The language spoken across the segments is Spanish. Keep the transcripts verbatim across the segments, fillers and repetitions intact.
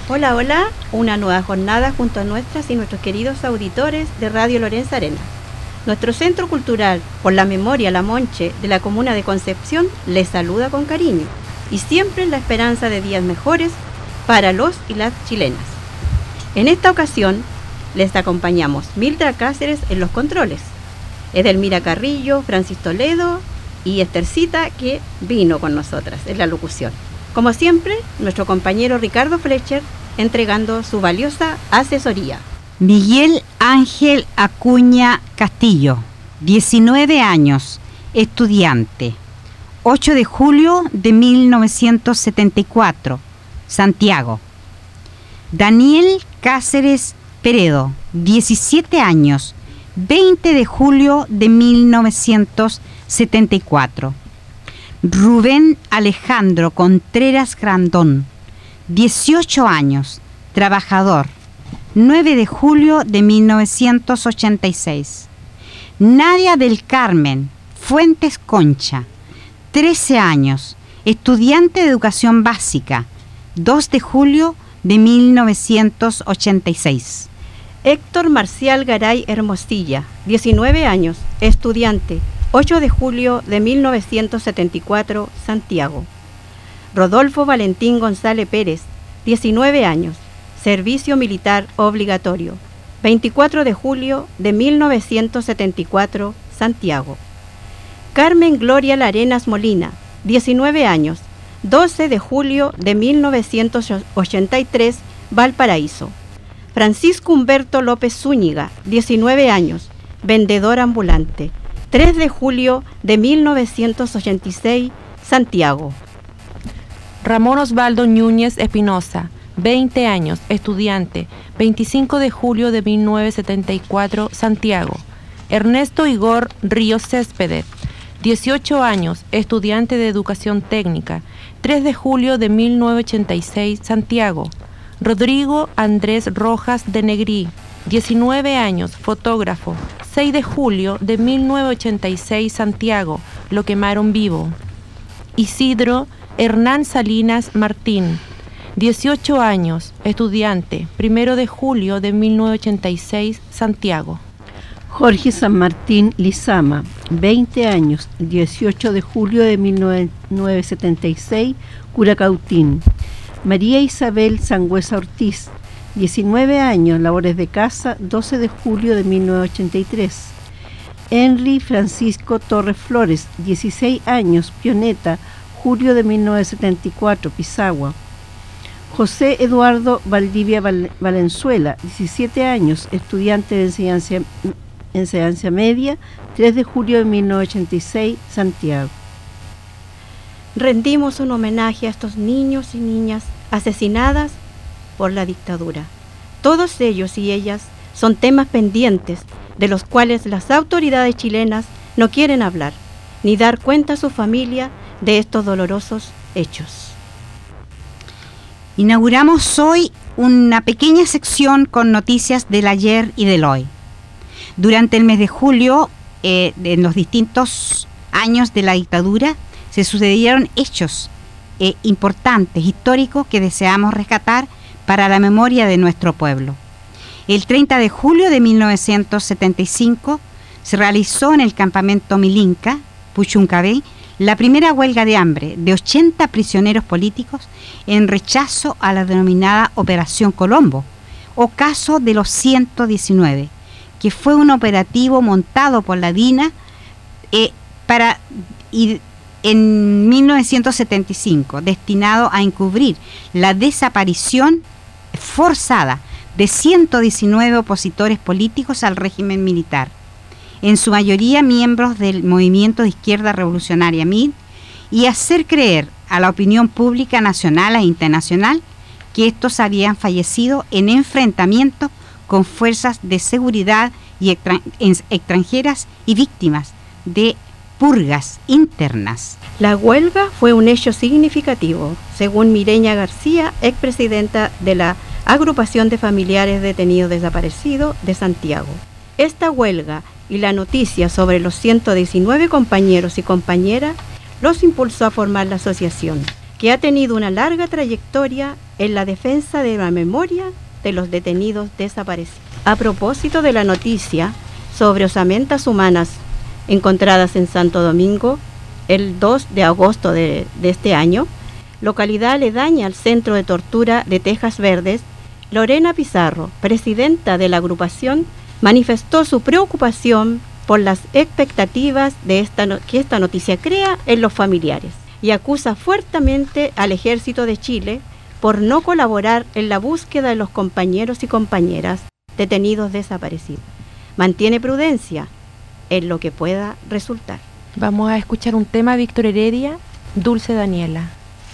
Hola, hola, una nueva jornada junto a nuestras y nuestros queridos auditores de Radio Lorenza Arena. Nuestro Centro Cultural por la Memoria La Monche de la Comuna de Concepción les saluda con cariño y siempre en la esperanza de días mejores para los y las chilenas. En esta ocasión les acompañamos Mildra Cáceres en los controles, Edelmira Carrillo, Francis Toledo y Estercita, que vino con nosotras en la locución. Como siempre, nuestro compañero Ricardo Fletcher entregando su valiosa asesoría. Miguel Ángel Acuña Castillo, diecinueve años, estudiante, ocho de julio de mil novecientos setenta y cuatro, Santiago. Daniel Cáceres Peredo, diecisiete años, veinte de julio de mil novecientos setenta y cuatro. Rubén Alejandro Contreras Grandón, dieciocho años, trabajador, nueve de julio de mil novecientos ochenta y seis. Nadia del Carmen Fuentes Concha, trece años, estudiante de educación básica, dos de julio de mil novecientos ochenta y seis. Héctor Marcial Garay Hermosilla, diecinueve años, estudiante, ocho de julio de mil novecientos setenta y cuatro, Santiago. Rodolfo Valentín González Pérez, diecinueve años, servicio militar obligatorio, veinticuatro de julio de mil novecientos setenta y cuatro, Santiago. Carmen Gloria Larenas Molina, diecinueve años, doce de julio de mil novecientos ochenta y tres, Valparaíso. Francisco Humberto López Zúñiga, diecinueve años, vendedor ambulante, tres de julio de mil novecientos ochenta y seis, Santiago. Ramón Osvaldo Núñez Espinosa, veinte años, estudiante, veinticinco de julio de mil novecientos setenta y cuatro, Santiago. Ernesto Igor Ríos Céspedes, dieciocho años, estudiante de educación técnica, tres de julio de mil novecientos ochenta y seis, Santiago. Rodrigo Andrés Rojas de Negrí, diecinueve años, fotógrafo, seis de julio de mil novecientos ochenta y seis, Santiago, lo quemaron vivo. Isidro Hernán Salinas Martín, dieciocho años, estudiante, primero de julio de mil novecientos ochenta y seis, Santiago. Jorge San Martín Lizama, veinte años, dieciocho de julio de mil novecientos setenta y seis, Curacautín. María Isabel Sangüesa Ortiz, diecinueve años, labores de casa, doce de julio de mil novecientos ochenta y tres. Henry Francisco Torres Flores, dieciséis años, pioneta, julio de mil novecientos setenta y cuatro, Pisagua. José Eduardo Valdivia Val- Valenzuela, diecisiete años, estudiante de enseñanza, enseñanza media, tres de julio de mil novecientos ochenta y seis, Santiago. Rendimos un homenaje a estos niños y niñas asesinadas por la dictadura. Todos ellos y ellas son temas pendientes de los cuales las autoridades chilenas no quieren hablar, ni dar cuenta a su familia de estos dolorosos hechos. Inauguramos hoy una pequeña sección con noticias del ayer y del hoy. Durante el mes de julio, eh, en los distintos años de la dictadura, se sucedieron hechos eh, importantes, históricos, que deseamos rescatar para la memoria de nuestro pueblo. El treinta de julio de mil novecientos setenta y cinco se realizó en el campamento Milinca, Puchuncaví, la primera huelga de hambre de ochenta prisioneros políticos en rechazo a la denominada Operación Colombo, o caso de los ciento diecinueve, que fue un operativo montado por la DINA eh, para... Y, en mil novecientos setenta y cinco, destinado a encubrir la desaparición forzada de ciento diecinueve opositores políticos al régimen militar, en su mayoría miembros del Movimiento de Izquierda Revolucionaria M I R, y hacer creer a la opinión pública nacional e internacional que estos habían fallecido en enfrentamientos con fuerzas de seguridad y extranjeras y víctimas de purgas internas. La huelga fue un hecho significativo, según Mireña García, expresidenta de la Agrupación de Familiares Detenidos Desaparecidos de Santiago. Esta huelga y la noticia sobre los ciento diecinueve compañeros y compañeras los impulsó a formar la asociación. que ha tenido una larga trayectoria en la defensa de la memoria de los detenidos desaparecidos. A propósito de la noticia sobre osamentas humanas encontradas en Santo Domingo, el dos de agosto de, de este año, localidad aledaña al centro de tortura de Tejas Verdes, Lorena Pizarro, presidenta de la agrupación, manifestó su preocupación por las expectativas de esta no- que esta noticia crea en los familiares y acusa fuertemente al Ejército de Chile por no colaborar en la búsqueda de los compañeros y compañeras detenidos desaparecidos. Mantiene prudencia en lo que pueda resultar. Vamos a escuchar un tema, Víctor Heredia, Dulce Daniela.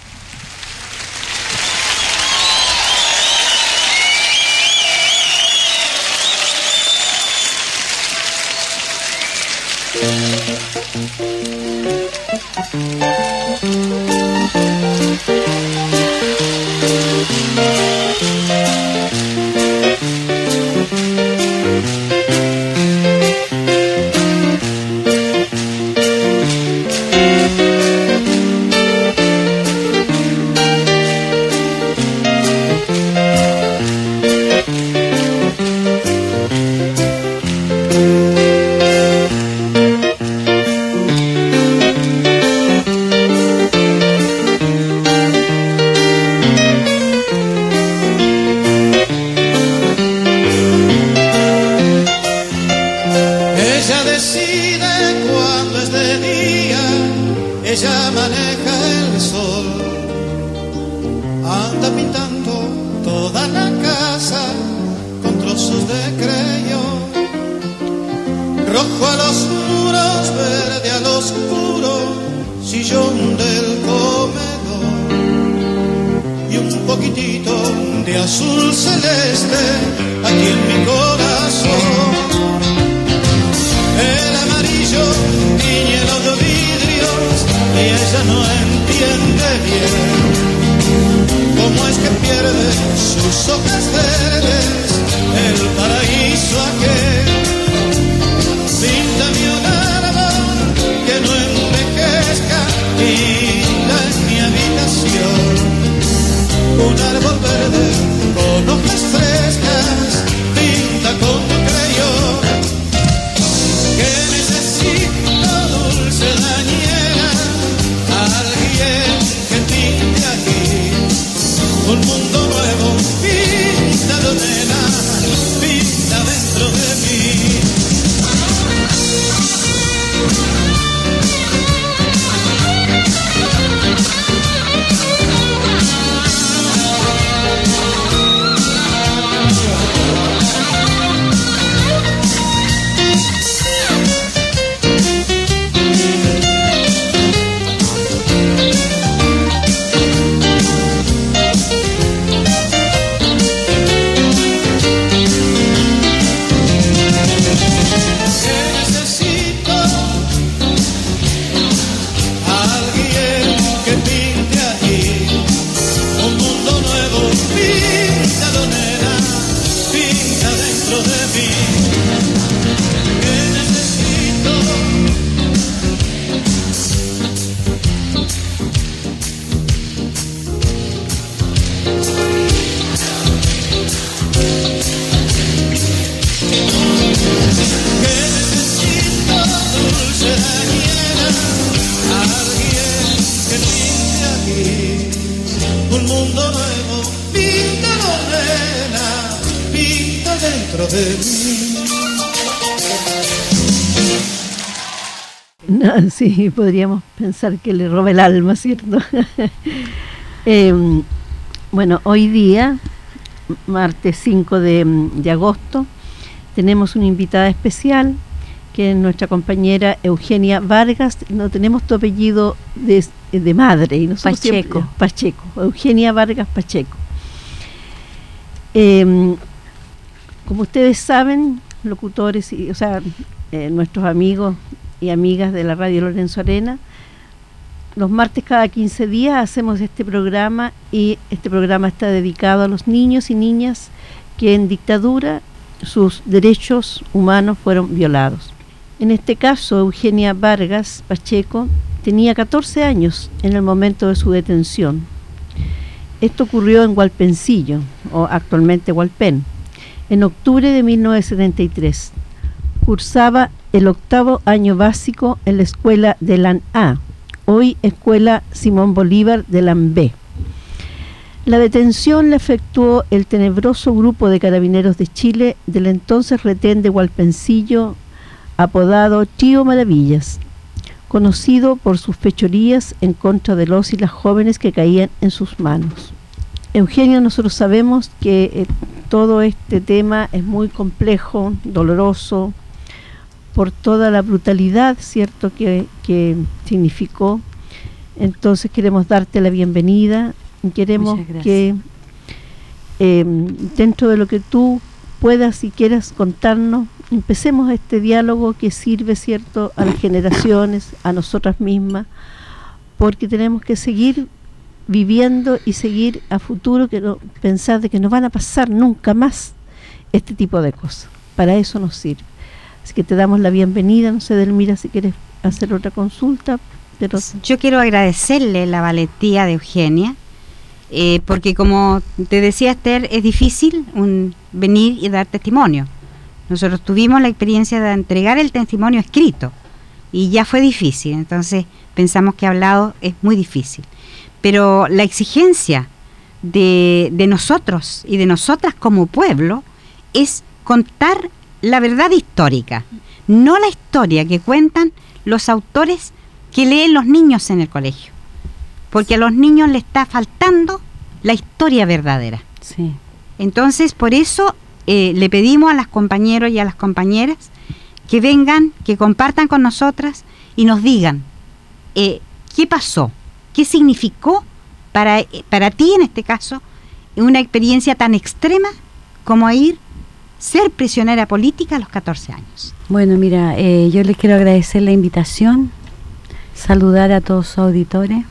Ella decide cuando es de día, ella maneja el sol, anda pintando toda la casa con trozos de creyón, rojo a los muros, verde al oscuro, sillón del comedor y un poquitito de azul celeste aquí en mi corazón. El amarillo tiñe los vidrios y ella no entiende bien cómo es que pierde sus hojas verdes el paraíso aquel. Píntame un árbol que no envejezca, pinta en mi habitación un árbol verde con hojas frescas, pinta con tu creyón. Que necesito, dulce Daniela, alguien que pinte aquí un mundo nuevo, píntalo nena, pinta dentro de mí. Un mundo nuevo, píntalo nena, pinta dentro de mí. No, sí, podríamos pensar que le roba el alma, ¿cierto? eh, bueno, hoy día, martes cinco de, de agosto, tenemos una invitada especial, que es nuestra compañera Eugenia Vargas. No tenemos tu apellido de, de madre. Y nosotros Pacheco. Siempre, Pacheco, Eugenia Vargas Pacheco. Eh, como ustedes saben, locutores, y, o sea, eh, nuestros amigos y amigas de la radio Lorenzo Arena, los martes cada quince días hacemos este programa, y este programa está dedicado a los niños y niñas que en dictadura sus derechos humanos fueron violados. En este caso, Eugenia Vargas Pacheco tenía catorce años en el momento de su detención. Esto ocurrió en Hualpencillo, o actualmente Hualpén, en octubre de mil novecientos setenta y tres. Cursaba el octavo año básico en la escuela de Lan A, hoy Escuela Simón Bolívar de Lan B. La detención la efectuó el tenebroso grupo de carabineros de Chile del entonces retén de Hualpencillo, apodado Tío Maravillas, conocido por sus fechorías en contra de los y las jóvenes que caían en sus manos. Eugenia, nosotros sabemos que eh, todo este tema es muy complejo, doloroso, por toda la brutalidad, ¿cierto?, que, que significó. Entonces queremos darte la bienvenida, queremos que eh, dentro de lo que tú puedas y quieras contarnos, empecemos este diálogo que sirve, ¿cierto?, a las generaciones, a nosotras mismas, porque tenemos que seguir viviendo y seguir a futuro, que no, pensar de que no van a pasar nunca más este tipo de cosas. Para eso nos sirve. Así que te damos la bienvenida. No sé, Delmira, si quieres hacer otra consulta. Pero yo quiero agradecerle la valentía de Eugenia, eh, porque como te decía Esther, es difícil un, venir y dar testimonio. Nosotros tuvimos la experiencia de entregar el testimonio escrito y ya fue difícil, entonces pensamos que hablado es muy difícil. Pero la exigencia de, de nosotros y de nosotras como pueblo es contar la verdad histórica, no la historia que cuentan los autores que leen los niños en el colegio, porque a los niños les está faltando la historia verdadera. Sí. Entonces, por eso eh, le pedimos a las compañeros y a las compañeras que vengan, que compartan con nosotras y nos digan eh, qué pasó, qué significó para, para ti en este caso una experiencia tan extrema como ir ser prisionera política a los catorce años. Bueno, mira, eh, yo les quiero agradecer la invitación, saludar a todos sus auditores.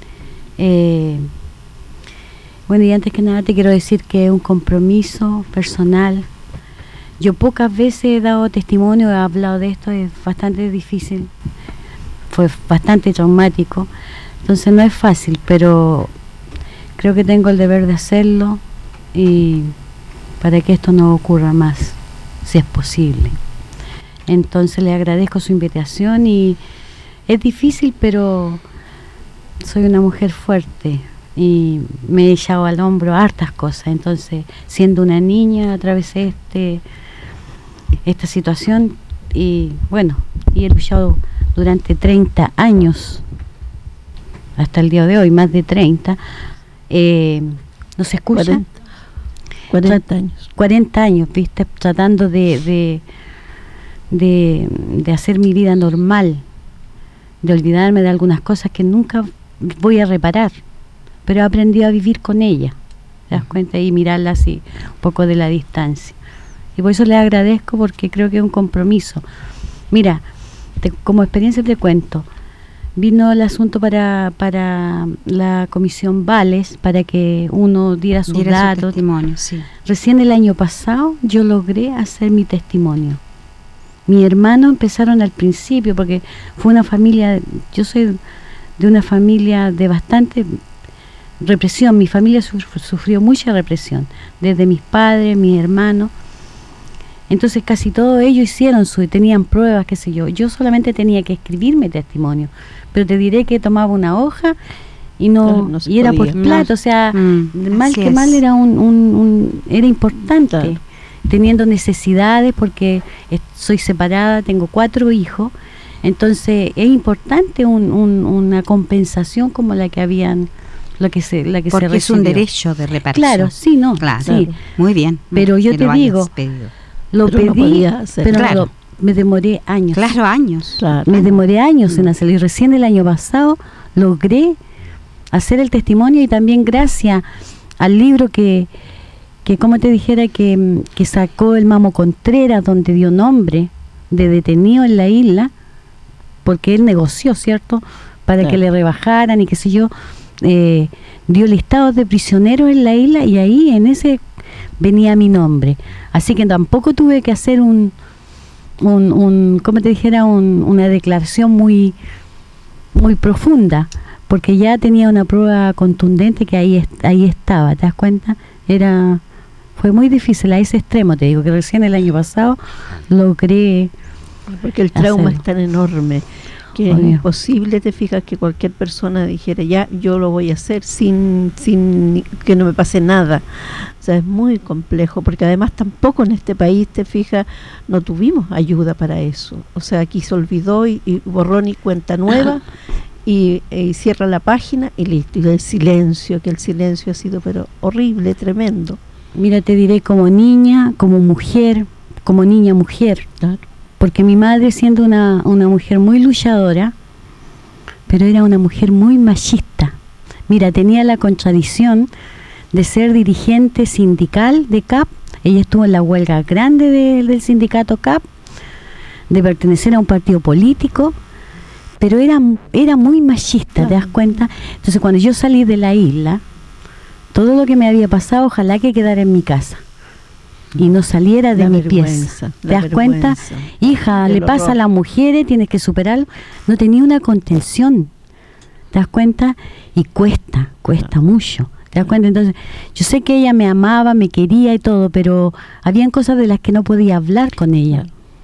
Eh, bueno, y antes que nada te quiero decir que es un compromiso personal. Yo pocas veces he dado testimonio, he hablado de esto, es bastante difícil, fue bastante traumático, entonces no es fácil, pero creo que tengo el deber de hacerlo y para que esto no ocurra más, si es posible. Entonces le agradezco su invitación y es difícil, pero soy una mujer fuerte y me he echado al hombro hartas cosas. Entonces, siendo una niña, atravesé este, esta situación y bueno, y he luchado durante treinta años, hasta el día de hoy, más de treinta. Eh, ¿no se escucha? cuarenta. cuarenta años. cuarenta años, viste, tratando de, de, de, de hacer mi vida normal, de olvidarme de algunas cosas que nunca voy a reparar, pero he aprendido a vivir con ella, ¿te das cuenta? Y mirarla así, un poco de la distancia. Y por eso le agradezco, porque creo que es un compromiso. Mira, te, como experiencia te cuento, vino el asunto para para la comisión Vales, para que uno diera sus diera datos. Su testimonio, sí. Recién el año pasado yo logré hacer mi testimonio. Mi hermano empezaron al principio, porque fue una familia, yo soy de una familia de bastante represión, mi familia sufrió mucha represión, desde mis padres, mis hermanos. Entonces casi todos ellos hicieron su, tenían pruebas, qué sé yo. Yo solamente tenía que escribir mi testimonio, pero te diré que tomaba una hoja y no, claro, no y era por podía. plato, o sea, Mm, mal así que es. mal era un, un, un era importante, Claro. teniendo necesidades, porque es- soy separada, tengo cuatro hijos, entonces es importante un, un, una compensación como la que habían, la que se, la que Porque se es un recibió. derecho de reparación. Claro, sí, no, Claro, sí. muy bien. Pero yo que te lo hayas digo, pedido. Lo Pero no pedí, podías hacerlo. pero Claro. lo- me demoré años. Claro, años. Claro. Me demoré años en hacerlo, y recién el año pasado logré hacer el testimonio, y también gracias al libro que, que como te dijera, que, que sacó el Mamo Contreras, donde dio nombre de detenido en la isla, porque él negoció, ¿cierto?, para Claro. que le rebajaran y qué sé yo, eh, dio listados de prisioneros en la isla, y ahí en ese venía mi nombre. Así que tampoco tuve que hacer un, un, un como te dijera, un, una declaración muy muy profunda, porque ya tenía una prueba contundente que ahí est- ahí estaba, ¿te das cuenta? Era fue muy difícil a ese extremo, te digo que recién el año pasado logré. Porque el trauma hacerlo. es tan enorme que Obvio. es imposible, te fijas, que cualquier persona dijera, ya, yo lo voy a hacer sin, sin que no me pase nada. O sea, es muy complejo, porque además tampoco en este país, te fijas, no tuvimos ayuda para eso. O sea, aquí se olvidó y, y borrón y cuenta nueva, y, y cierra la página y listo. Y el silencio, que el silencio ha sido pero horrible, tremendo. Mira, te diré como niña, como mujer, como niña mujer, Claro. porque mi madre, siendo una, una mujer muy luchadora, pero era una mujer muy machista. Mira, tenía la contradicción de ser dirigente sindical de C A P. Ella estuvo en la huelga grande de- del sindicato C A P, de pertenecer a un partido político, pero era, era muy machista, ¿te das cuenta? Entonces, cuando yo salí de la isla, todo lo que me había pasado, ojalá que quedara en mi casa y no saliera de La mi vergüenza, pieza. ¿Te la das cuenta? vergüenza Hija, del le pasa horror. a las mujeres, tienes que superarlo. No tenía una contención, ¿te das cuenta? Y cuesta, cuesta mucho, ¿te das cuenta? Entonces, yo sé que ella me amaba, me quería y todo, pero habían cosas de las que no podía hablar con ella.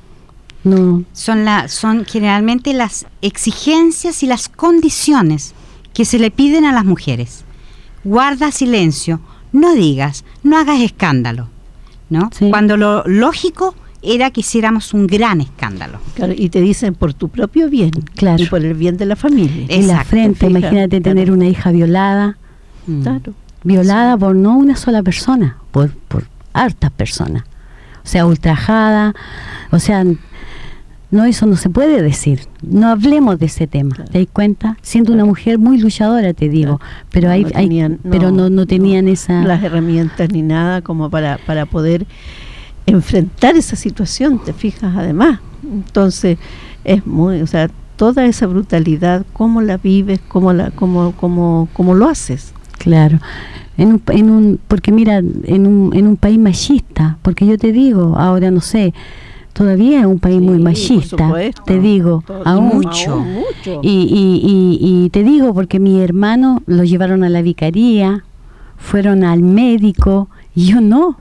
No, Son, la, son generalmente las exigencias y las condiciones que se le piden a las mujeres. Guarda silencio, no digas, no hagas escándalo, ¿no? Sí. Cuando lo lógico era que hiciéramos un gran escándalo. Claro, y te dicen por tu propio bien, Claro. y por el bien de la familia. Eh, en la Exacto, frente, fija, imagínate claro. tener una hija violada, Mm. Claro. violada por no una sola persona, por, por hartas personas. O sea, ultrajada, o sea, no, eso no se puede decir. No hablemos de ese tema, Claro. ¿te das cuenta? Siendo una mujer muy luchadora, te digo, Claro. pero No, hay, no hay- tenían- pero no, no tenían no, esa. las herramientas ni nada como para, para poder enfrentar esa situación, te fijas, además. Entonces, es muy, o sea, toda esa brutalidad, cómo la vives, cómo la cómo cómo cómo lo haces. Claro, en un, en un, porque mira, en un, en un país machista, porque yo te digo, ahora no sé, todavía es un país Sí, muy por machista, supuesto. te digo, Todo- aún. mucho. aún mucho. Y, y, y, y te digo, porque mi hermano lo llevaron a la vicaría, fueron al médico, y yo no.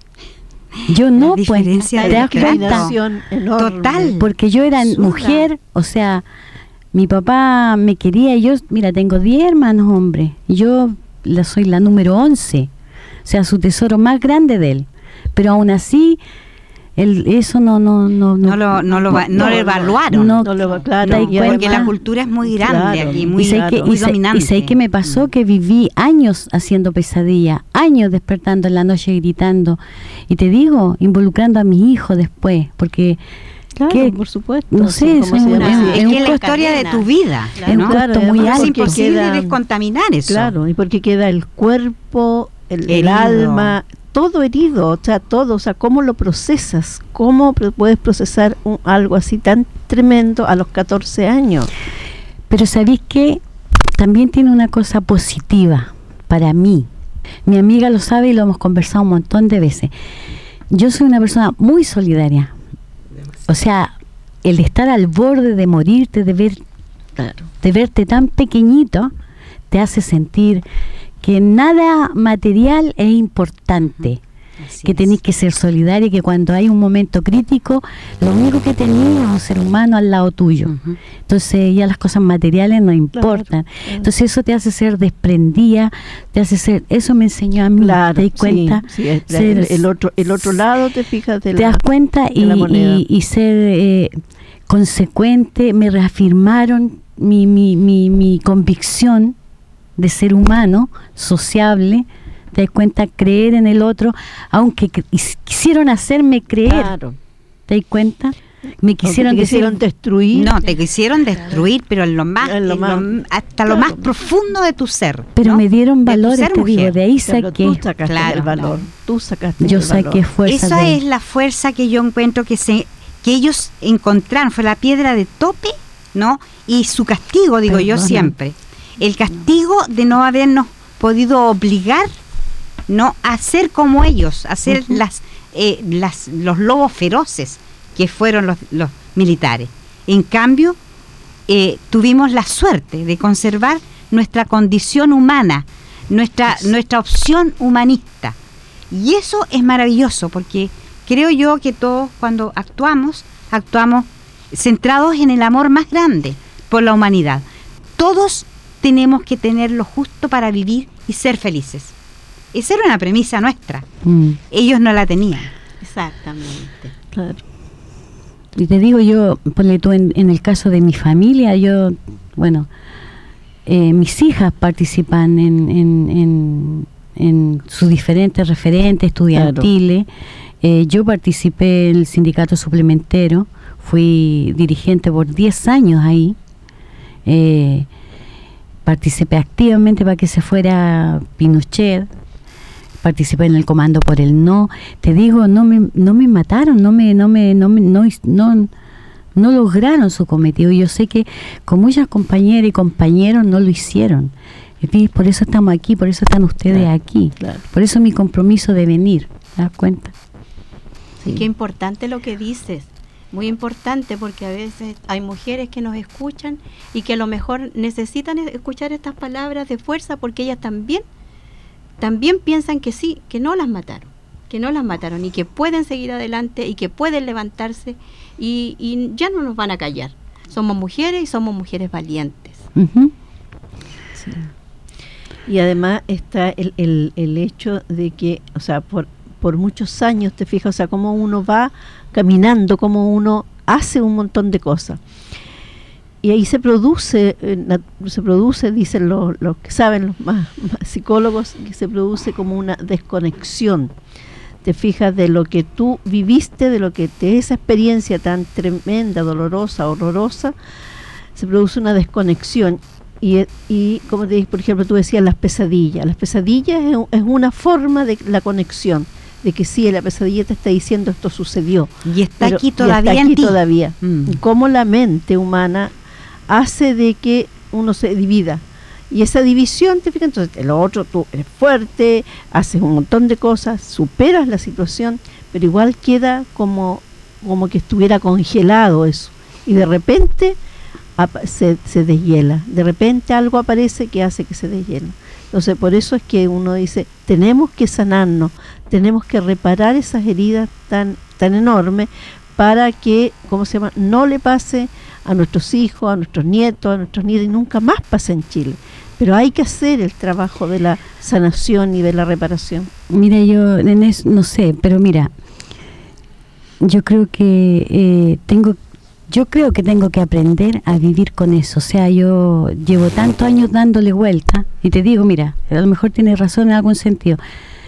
Yo no, pues, diferencia ¿te de das grado. cuenta? Discriminación enorme. Total. Porque yo era Absurda. mujer, o sea, mi papá me quería, y yo, mira, tengo diez hermanos, hombre, y yo la, soy la número once, o sea, su tesoro más grande de él, pero aún así, él, eso no, no, no, No lo, no lo, va- no no, lo no, evaluaron. no, No lo va- claro, ¿te das y cuenta? Porque la cultura es muy grande Claro, aquí, y muy, y sé que, muy y sé- dominante. y sé que me pasó que viví años haciendo pesadilla, años despertando en la noche gritando, y te digo, involucrando a mi hijo después, porque Claro, ¿qué? por supuesto. No o sea, sé, ¿cómo es se una- llama? es- Es es un que es la costo- historia de tu vida. Es un ¿no? costo Claro, muy además Es alto. porque imposible queda- descontaminar eso. Claro, y porque queda el cuerpo, el, el Herido. alma, todo herido, o sea, todo, o sea, ¿cómo lo procesas? ¿Cómo pro- puedes procesar un- algo así tan tremendo a los catorce años? Pero ¿sabéis qué? También tiene una cosa positiva para mí. Mi amiga lo sabe y lo hemos conversado un montón de veces. Yo soy una persona muy solidaria. O sea, el estar al borde de morirte, de ver, Claro. de verte tan pequeñito, te hace sentir que nada material es importante. Así Que es. tenéis que ser solidaria y que cuando hay un momento crítico, lo único que tenéis es un ser humano al lado tuyo. Ujú. Entonces ya las cosas materiales no importan. claro. Entonces eso te hace ser desprendida, te hace ser, eso me enseñó a mí, Claro, ¿te das sí, cuenta? sí, es- Ser- el, el otro el otro lado, te fijas, de te la- das cuenta de y, la moneda. y, y ser eh, consecuente, me reafirmaron mi, mi, mi, mi convicción de ser humano, sociable, te das cuenta, creer en el otro, aunque cre- quis- quisieron hacerme creer, Claro. ¿te das cuenta? Me quisieron Aunque te decir, quisieron destruir. No, te quisieron destruir, pero en lo más, En lo en más- lo- hasta lo claro. más profundo de tu ser. pero ¿no? me dieron De tu valores, ser te digo, mujer. de ahí Claro, saqué, tú sacaste Claro, el valor. Tú sacaste yo el valor. saqué fuerza Esa de es la fuerza que yo encuentro que se que ellos encontraron, fue la piedra de tope, ¿no? Y su castigo, digo yo Perdona. siempre. El castigo de no habernos podido obligar, ¿no? A ser como ellos, a ser las, eh, las los lobos feroces que fueron los, los militares. En cambio, eh, tuvimos la suerte de conservar nuestra condición humana, nuestra, nuestra opción humanista. Y eso es maravilloso, porque creo yo que todos cuando actuamos, actuamos centrados en el amor más grande por la humanidad. Todos tenemos que tener lo justo para vivir y ser felices. Esa era una premisa nuestra. Mm. Ellos no la tenían. Exactamente. Claro. Y te digo yo, ponle tú en, en el caso de mi familia, yo, bueno, eh, mis hijas participan en, en, en, en sus diferentes referentes estudiantiles. Claro. Eh, yo participé en el sindicato suplementero, fui dirigente por diez años ahí. Eh, participé activamente para que se fuera Pinochet, participé en el comando por el no. Te digo, no me no me mataron, no me no me no me, no, no, no lograron su cometido. Yo sé que con muchas compañeras y compañeros no lo hicieron. Y por eso estamos aquí, por eso están ustedes claro, aquí. Claro. Por eso mi compromiso de venir, ¿te das cuenta? Sí. Qué importante lo que dices. Muy importante, porque a veces hay mujeres que nos escuchan y que a lo mejor necesitan escuchar estas palabras de fuerza, porque ellas también también piensan que sí, que no las mataron, que no las mataron y que pueden seguir adelante y que pueden levantarse y, y ya no nos van a callar. Somos mujeres y somos mujeres valientes. Uh-huh. Sí. Y además está el, el, el hecho de que, o sea, por, por muchos años, te fijas, o sea, cómo uno va caminando, cómo uno hace un montón de cosas. Y ahí se produce, eh, se produce, dicen los, los que saben, los más, más psicólogos, que se produce como una desconexión. Te fijas de lo que tú viviste, de lo que de esa experiencia tan tremenda, dolorosa, horrorosa, se produce una desconexión. Y, y como te dije, por ejemplo, tú decías las pesadillas. Las pesadillas es, es una forma de la conexión, de que sí, la pesadilla te está diciendo esto sucedió. Y está pero, aquí todavía. Y está aquí en ti. todavía. Mm. Cómo la mente humana hace de que uno se divida. Y esa división, te fijas, entonces el otro, tú eres fuerte, haces un montón de cosas, superas la situación, pero igual queda como, como que estuviera congelado eso. Y de repente se, se deshiela. De repente algo aparece que hace que se deshiela. Entonces por eso es que uno dice, tenemos que sanarnos, tenemos que reparar esas heridas tan, tan enormes para que, ¿cómo se llama?, no le pase a nuestros hijos, a nuestros nietos, a nuestros nietos, y nunca más pase en Chile. Pero hay que hacer el trabajo de la sanación y de la reparación. Mira, yo en eso, no sé, pero mira, yo creo que eh, tengo yo creo que tengo que aprender a vivir con eso. O sea, yo llevo tantos años dándole vuelta y te digo, mira, a lo mejor tienes razón en algún sentido.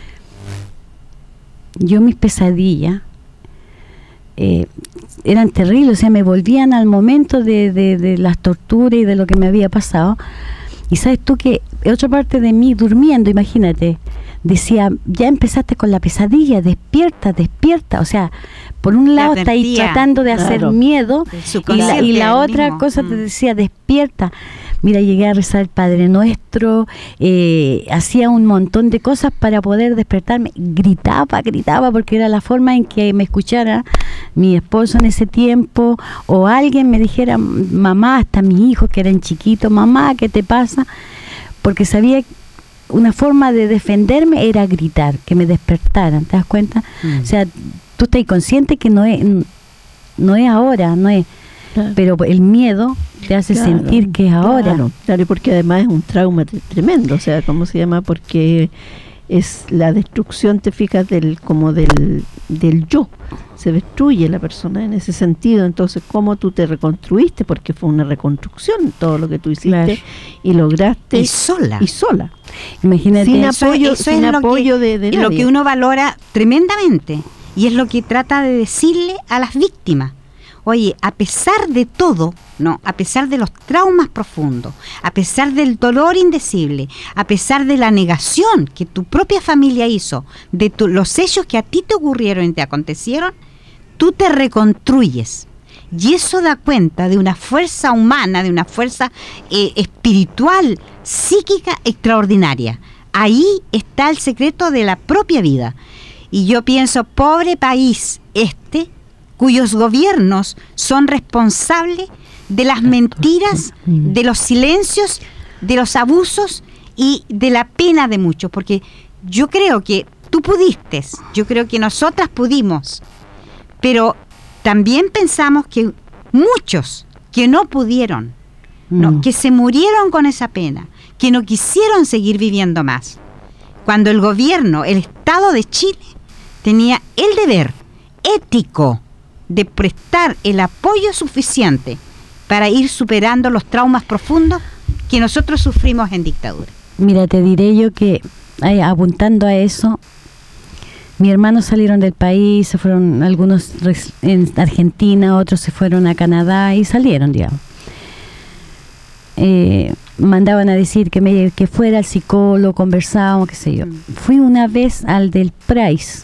Yo mis pesadillas eh, eran terribles, o sea, me volvían al momento de, de, de las torturas y de lo que me había pasado. Y sabes tú que otra parte de mí durmiendo, imagínate, decía, ya empezaste con la pesadilla, despierta, despierta. O sea, por un lado está ahí tratando de hacer claro. miedo y la, y la otra mismo. cosa mm. te decía, despierta. Mira, llegué a rezar el Padre Nuestro, eh, hacía un montón de cosas para poder despertarme. Gritaba, gritaba, porque era la forma en que me escuchara mi esposo en ese tiempo, o alguien me dijera, mamá, hasta mis hijos que eran chiquitos, mamá, ¿qué te pasa? Porque sabía una forma de defenderme era gritar, que me despertaran, ¿te das cuenta? Mm. O sea, tú estás consciente que no es, no es ahora, no es... Claro. Pero el miedo te hace claro, sentir que es ahora. Claro, claro, porque además es un trauma tremendo, o sea, ¿cómo se llama? Porque es la destrucción, te fijas, del como del, del yo. Se destruye la persona en ese sentido. Entonces, ¿cómo tú te reconstruiste? Porque fue una reconstrucción todo lo que tú hiciste claro. y lograste. Y sola. Y sola. Imagínate. Sin eso, apoyo, eso sin apoyo que, de, de nadie. Lo que uno valora tremendamente. Y es lo que trata de decirle a las víctimas. Oye, a pesar de todo, no, a pesar de los traumas profundos, a pesar del dolor indecible, a pesar de la negación que tu propia familia hizo, de tu, los hechos que a ti te ocurrieron y te acontecieron, tú te reconstruyes. Y eso da cuenta de una fuerza humana, de una fuerza eh, espiritual, psíquica extraordinaria. Ahí está el secreto de la propia vida. Y yo pienso, pobre país este, cuyos gobiernos son responsables de las mentiras, de los silencios, de los abusos y de la pena de muchos, porque yo creo que tú pudiste, yo creo que nosotras pudimos, pero también pensamos que muchos que no pudieron, mm. no, que se murieron con esa pena, que no quisieron seguir viviendo más, cuando el gobierno, el Estado de Chile, tenía el deber ético de prestar el apoyo suficiente para ir superando los traumas profundos que nosotros sufrimos en dictadura. Mira, te diré yo que, ay, apuntando a eso, mis hermanos salieron del país, se fueron algunos en Argentina, otros se fueron a Canadá y salieron, digamos. Eh, mandaban a decir que me que fuera al psicólogo, conversábamos, qué sé yo. Mm. Fui una vez al del Price,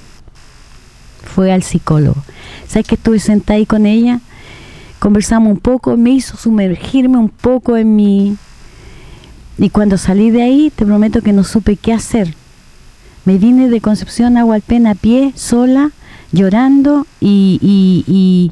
fue al psicólogo. ¿Sabes que estuve sentada ahí con ella? Conversamos un poco, me hizo sumergirme un poco en mi... Y cuando salí de ahí, te prometo que no supe qué hacer. Me vine de Concepción a Hualpén a pie, sola, llorando y, y, y,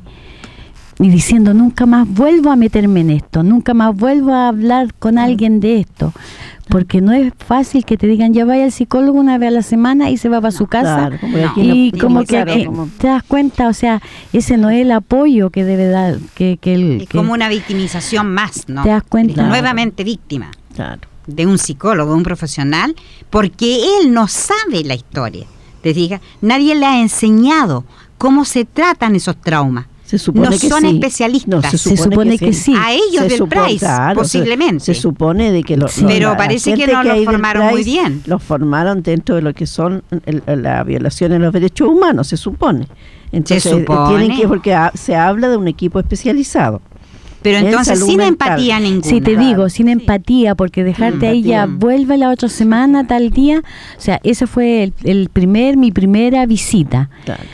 y diciendo, nunca más vuelvo a meterme en esto, nunca más vuelvo a hablar con alguien de esto. Porque no es fácil que te digan, ya vaya al psicólogo una vez a la semana y se va para su casa. Claro, como y no, como que claro, eh, como... te das cuenta, o sea, ese no es el apoyo que debe dar. Que, que el, es que como una victimización más, ¿no? Te das cuenta. Claro. Nuevamente víctima. Claro. De un psicólogo, de un profesional, porque él no sabe la historia. Te diga, nadie le ha enseñado cómo se tratan esos traumas. Se supone no que son sí. especialistas. No, se supone, se supone que, que sí. A ellos se del supone, Price, claro, posiblemente. Se, se supone de que los, sí. Pero la, parece la que no los formaron Price, muy bien. Los formaron dentro de lo que son el, la violación de los derechos humanos, se supone. Entonces, se supone. Tienen que, porque ha, se habla de un equipo especializado. Pero entonces sin mental. Empatía ninguna. Sí, te digo, sin sí. empatía, porque dejarte ahí ya, vuelve la otra semana, tal día. O sea, ese fue el, el primer, mi primera visita. Claro.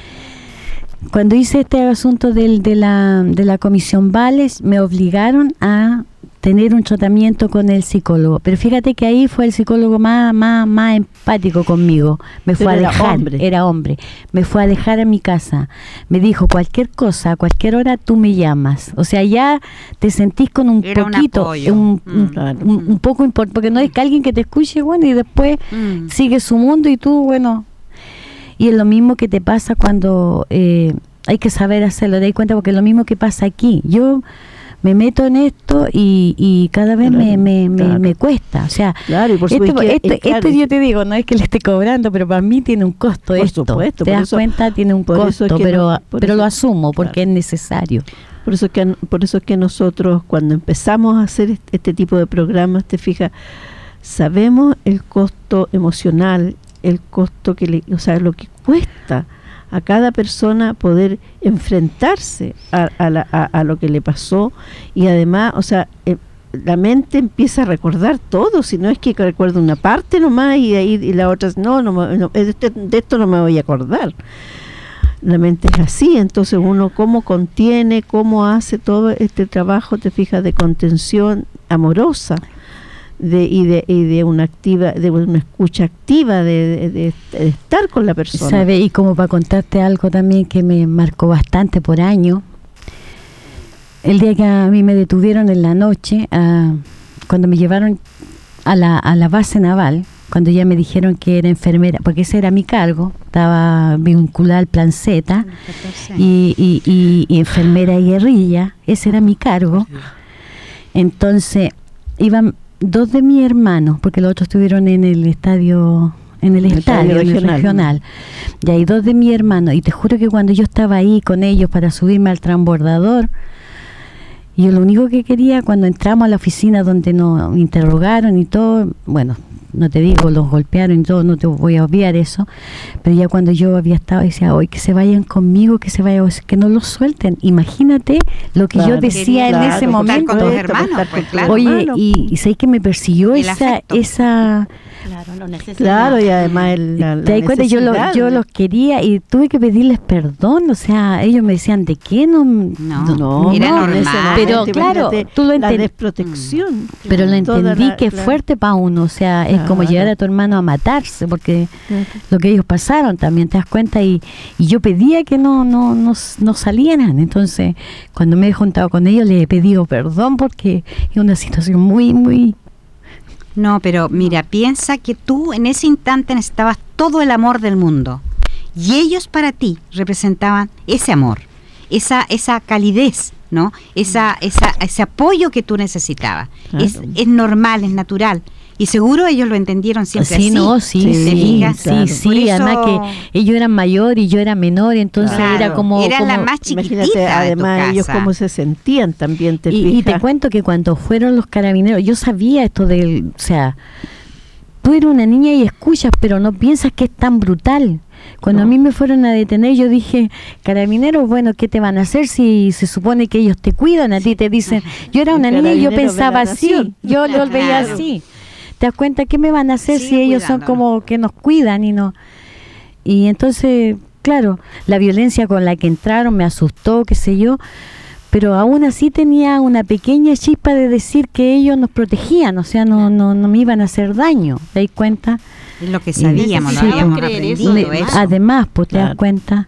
Cuando hice este asunto del, de, la, de la Comisión Vales, me obligaron a tener un tratamiento con el psicólogo. Pero fíjate que ahí fue el psicólogo más, más, más empático conmigo. Me fue Pero a dejar, era hombre. era hombre, me fue a dejar a mi casa. Me dijo, cualquier cosa, a cualquier hora tú me llamas. O sea, ya te sentís con un era poquito, un, un, mm, un, claro. un, un poco importante, porque no es que alguien que te escuche, bueno, y después mm. sigue su mundo y tú, bueno. Y es lo mismo que te pasa cuando eh, hay que saber hacerlo, te das cuenta, porque es lo mismo que pasa aquí. Yo me meto en esto y, y cada vez claro, me, me, claro. me, me cuesta. O sea, claro, y por esto, que, esto, eh, claro. esto yo te digo, no es que le esté cobrando, pero para mí tiene un costo por esto. Supuesto, te das eso, cuenta, tiene un costo, es pero, no, pero eso, lo asumo porque claro. es necesario. Por eso, es que, por eso es que nosotros cuando empezamos a hacer este, este tipo de programas, te fijas, sabemos el costo emocional, el costo que le, o sea, lo que cuesta a cada persona poder enfrentarse a, a, la, a, a lo que le pasó, y además, o sea, eh, la mente empieza a recordar todo, si no es que recuerda una parte nomás y ahí y la otra no, no, no de, este, de esto no me voy a acordar. La mente es así, entonces uno cómo contiene, cómo hace todo este trabajo, te fijas, de contención amorosa. De, y, de, y de una activa de una escucha activa de, de, de, de estar con la persona. ¿Sabe? Y como para contarte algo también que me marcó bastante por año, el día que a mí me detuvieron en la noche, uh, cuando me llevaron a la, a la base naval, cuando ya me dijeron que era enfermera, porque ese era mi cargo, estaba vinculada al plan Z y, y, y, y enfermera y guerrilla, ese era mi cargo. Entonces iban dos de mis hermanos, porque los otros estuvieron en el estadio, en el, el estadio, estadio regional. regional. Y hay dos de mis hermanos, y te juro que cuando yo estaba ahí con ellos para subirme al transbordador, yo lo único que quería, cuando entramos a la oficina donde nos interrogaron y todo, bueno, no te digo, los golpearon y todo, no te voy a obviar eso, pero ya cuando yo había estado, decía, hoy que se vayan conmigo, que se vayan, que no los suelten. Imagínate lo que claro, yo decía en claro, ese momento. Con tus hermanos, pues, claro, oye, hermano. y, y sé que me persiguió esa, esa Claro, no necesitaba. Claro, y además el, la, la ¿Te das cuenta? Yo, lo, necesidad yo de- los quería y tuve que pedirles perdón, o sea, ellos me decían, ¿de qué? No, No, No, era no, en ese normal. Pero momento, claro, imagínate, tú lo la enten- desprotección. pero lo Toda entendí la- que es la- fuerte para uno, o sea, es como Claro. llevar a tu hermano a matarse, porque Claro. lo que ellos pasaron también, te das cuenta, y, y yo pedía que no, no, no, no salieran, entonces cuando me he juntado con ellos les he pedido perdón porque es una situación muy, muy... No, pero mira, piensa que tú en ese instante necesitabas todo el amor del mundo y ellos para ti representaban ese amor, esa esa calidez, ¿no? Esa esa ese apoyo que tú necesitabas. Claro. Es es normal, es natural y seguro ellos lo entendieron siempre Sí, así. no, sí, Sí, sí, ¿te sí, fijas? sí, claro. sí, Por eso- además que ellos eran mayores y yo era menor, y entonces Claro, era como... eran como- la más chiquitita Imagínate, de tu además ellos casa. cómo se sentían también, te y, y te fijas. cuento que cuando fueron los carabineros, yo sabía esto del, o sea, tú eres una niña y escuchas, pero no piensas que es tan brutal. Cuando No. a mí me fueron a detener, yo dije, carabineros, bueno, ¿qué te van a hacer si se supone que ellos te cuidan? A ti te dicen, yo era una niña y yo Carabineros de la pensaba así, nación. yo lo veía Claro. así. ¿Te das cuenta qué me van a hacer Sigue si ellos son cuidándonos. como que nos cuidan y no? Y entonces, claro, la violencia con la que entraron me asustó, qué sé yo, pero aún así tenía una pequeña chispa de decir que ellos nos protegían, o sea, no no, no me iban a hacer daño, ¿te das cuenta? Es lo que sabíamos, lo Sí. habíamos Creer aprendido eso, Me- eso. además, pues te das Claro. cuenta.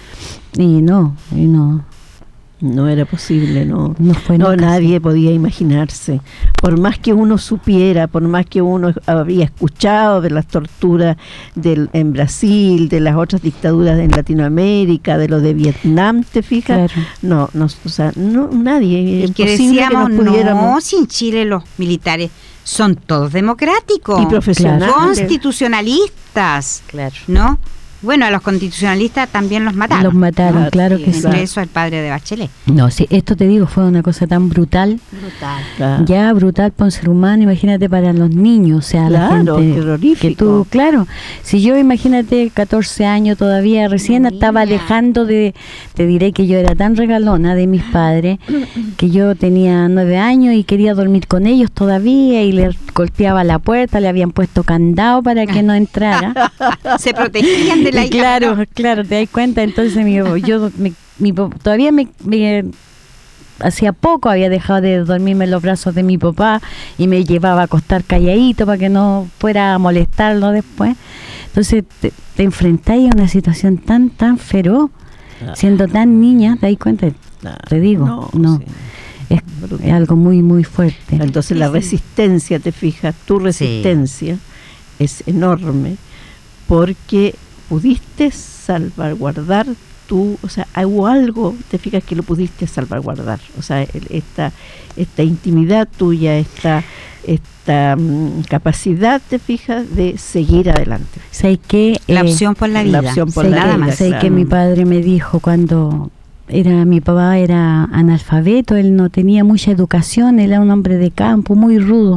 Y no, y no, No era posible, no. no fue No, nunca nadie podía imaginarse. Por más que uno supiera, por más que uno había escuchado de las torturas del, en Brasil, de las otras dictaduras en Latinoamérica, de lo de Vietnam, ¿te fijas? Claro. No, no, o sea, no, nadie. Es Es que imposible decíamos, que nos pudiéramos. no, si en Chile los militares son todos democráticos. Y profesionales. Constitucionalistas, Claro. ¿no? Bueno, a los constitucionalistas también los mataron. Los mataron, Claro, claro Y que entre sí. eso el padre de Bachelet. No, sí, esto te digo, fue una cosa tan brutal, Brutal. Claro. ya brutal para un ser humano, imagínate para los niños, o sea, la Claro, gente terrorífico. que tú, claro, si yo imagínate catorce años todavía, recién Una estaba niña. dejando de, te diré que yo era tan regalona de mis padres, que yo tenía nueve años y quería dormir con ellos todavía y le golpeaba la puerta, le habían puesto candado para que no entrara. Se protegían de la Y claro, claro, te das cuenta, entonces mi, yo mi, mi pa- todavía me, me- hacía poco había dejado de dormirme en los brazos de mi papá y me llevaba a acostar calladito para que no fuera a molestarlo después. Entonces te, te enfrentáis a una situación tan, tan feroz, Claro. siendo tan niña, te das cuenta, Claro. te digo, no, sí. es, Brutal. es algo muy, muy fuerte. Entonces la resistencia, te fijas, tu resistencia es enorme porque pudiste salvaguardar tu, o sea, hubo algo, te fijas que lo pudiste salvaguardar, o sea, el- esta esta intimidad tuya, esta esta mm, capacidad, te fijas, de seguir adelante. ¿Sabes qué? La Eh, opción por la la vida. opción por sé la nada que, vida, más. sé claro. que mi padre me dijo cuando era mi papá era analfabeto, él no tenía mucha educación, él era un hombre de campo muy rudo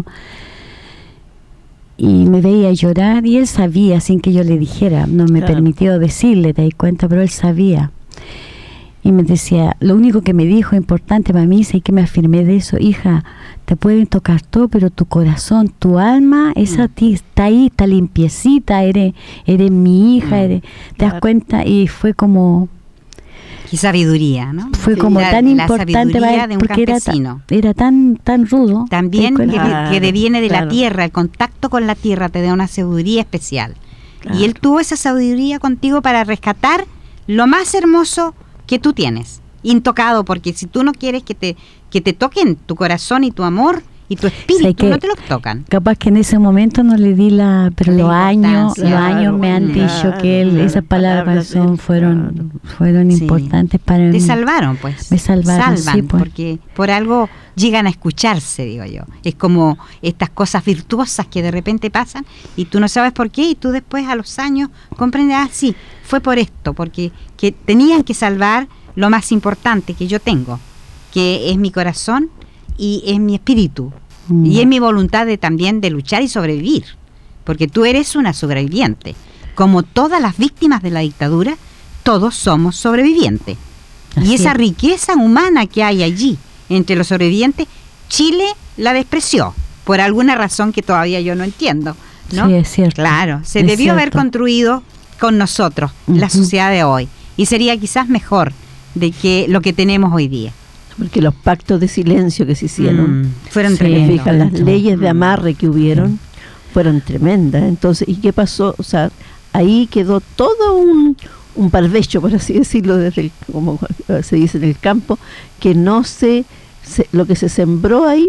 y me veía llorar y él sabía sin que yo le dijera, no me Claro. permitió decirle, te das cuenta, pero él sabía y me decía, lo único que me dijo importante para mí, sé que me afirmé de eso, hija, te pueden tocar todo, pero tu corazón, tu alma, esa Mm. ti está ahí, está limpiecita, eres, eres mi hija, Mm, eres, te das claro. cuenta, y fue como, Y sabiduría, ¿no? fue Sí, como la- tan la importante sabiduría para él, de un porque era, ta- campesino. era tan, tan rudo. También ¿te das que, cuenta? de- que deviene de Claro. la tierra, el contacto con la tierra te da una sabiduría especial. Claro. Y él tuvo esa sabiduría contigo para rescatar lo más hermoso que tú tienes, intocado, porque si tú no quieres que te que te toquen tu corazón y tu amor y tu espíritu, que- no te lo tocan. Capaz que en ese momento no le di la, pero La los años, importancia. los años Claro, me han claro, dicho que él, claro, esas palabras palabras de él, son, fueron, claro. fueron Sí. importantes para Te mí. salvaron, pues. Me salvaron, Salvan, sí, pues. porque por algo llegan a escucharse, digo yo. Es como estas cosas virtuosas que de repente pasan y tú no sabes por qué y tú después a los años comprendes, ah, sí, fue por esto, porque que tenían que salvar lo más importante que yo tengo, que es mi corazón y es mi espíritu. Mm. Y es mi voluntad de también de luchar y sobrevivir, porque tú eres una sobreviviente. Como todas las víctimas de la dictadura, todos somos sobrevivientes. Así Y esa es. riqueza humana que hay allí entre los sobrevivientes, Chile la despreció, por alguna razón que todavía yo no entiendo. ¿no? Sí, es cierto. Claro, se Es debió haber cierto. construido con nosotros, la Ujú. sociedad de hoy, y sería quizás mejor de que lo que tenemos hoy día. Porque los pactos de silencio que se hicieron, Mm, fueron Sí. te tremendos. fijas, las mucho. leyes de Mm. amarre que hubieron fueron tremendas. Entonces, ¿y qué pasó? O sea, ahí quedó todo un, un barbecho, por así decirlo, desde el- como se dice en el campo, que no se, se- lo que se sembró ahí,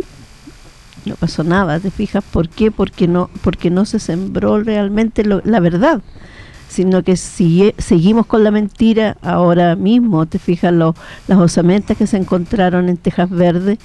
no pasó nada, ¿te fijas? ¿Por qué? Porque no, porque no se sembró realmente lo- la verdad, sino que sigue, seguimos con la mentira ahora mismo. Te fijas, lo- las osamentas que se encontraron en Tejas Verde,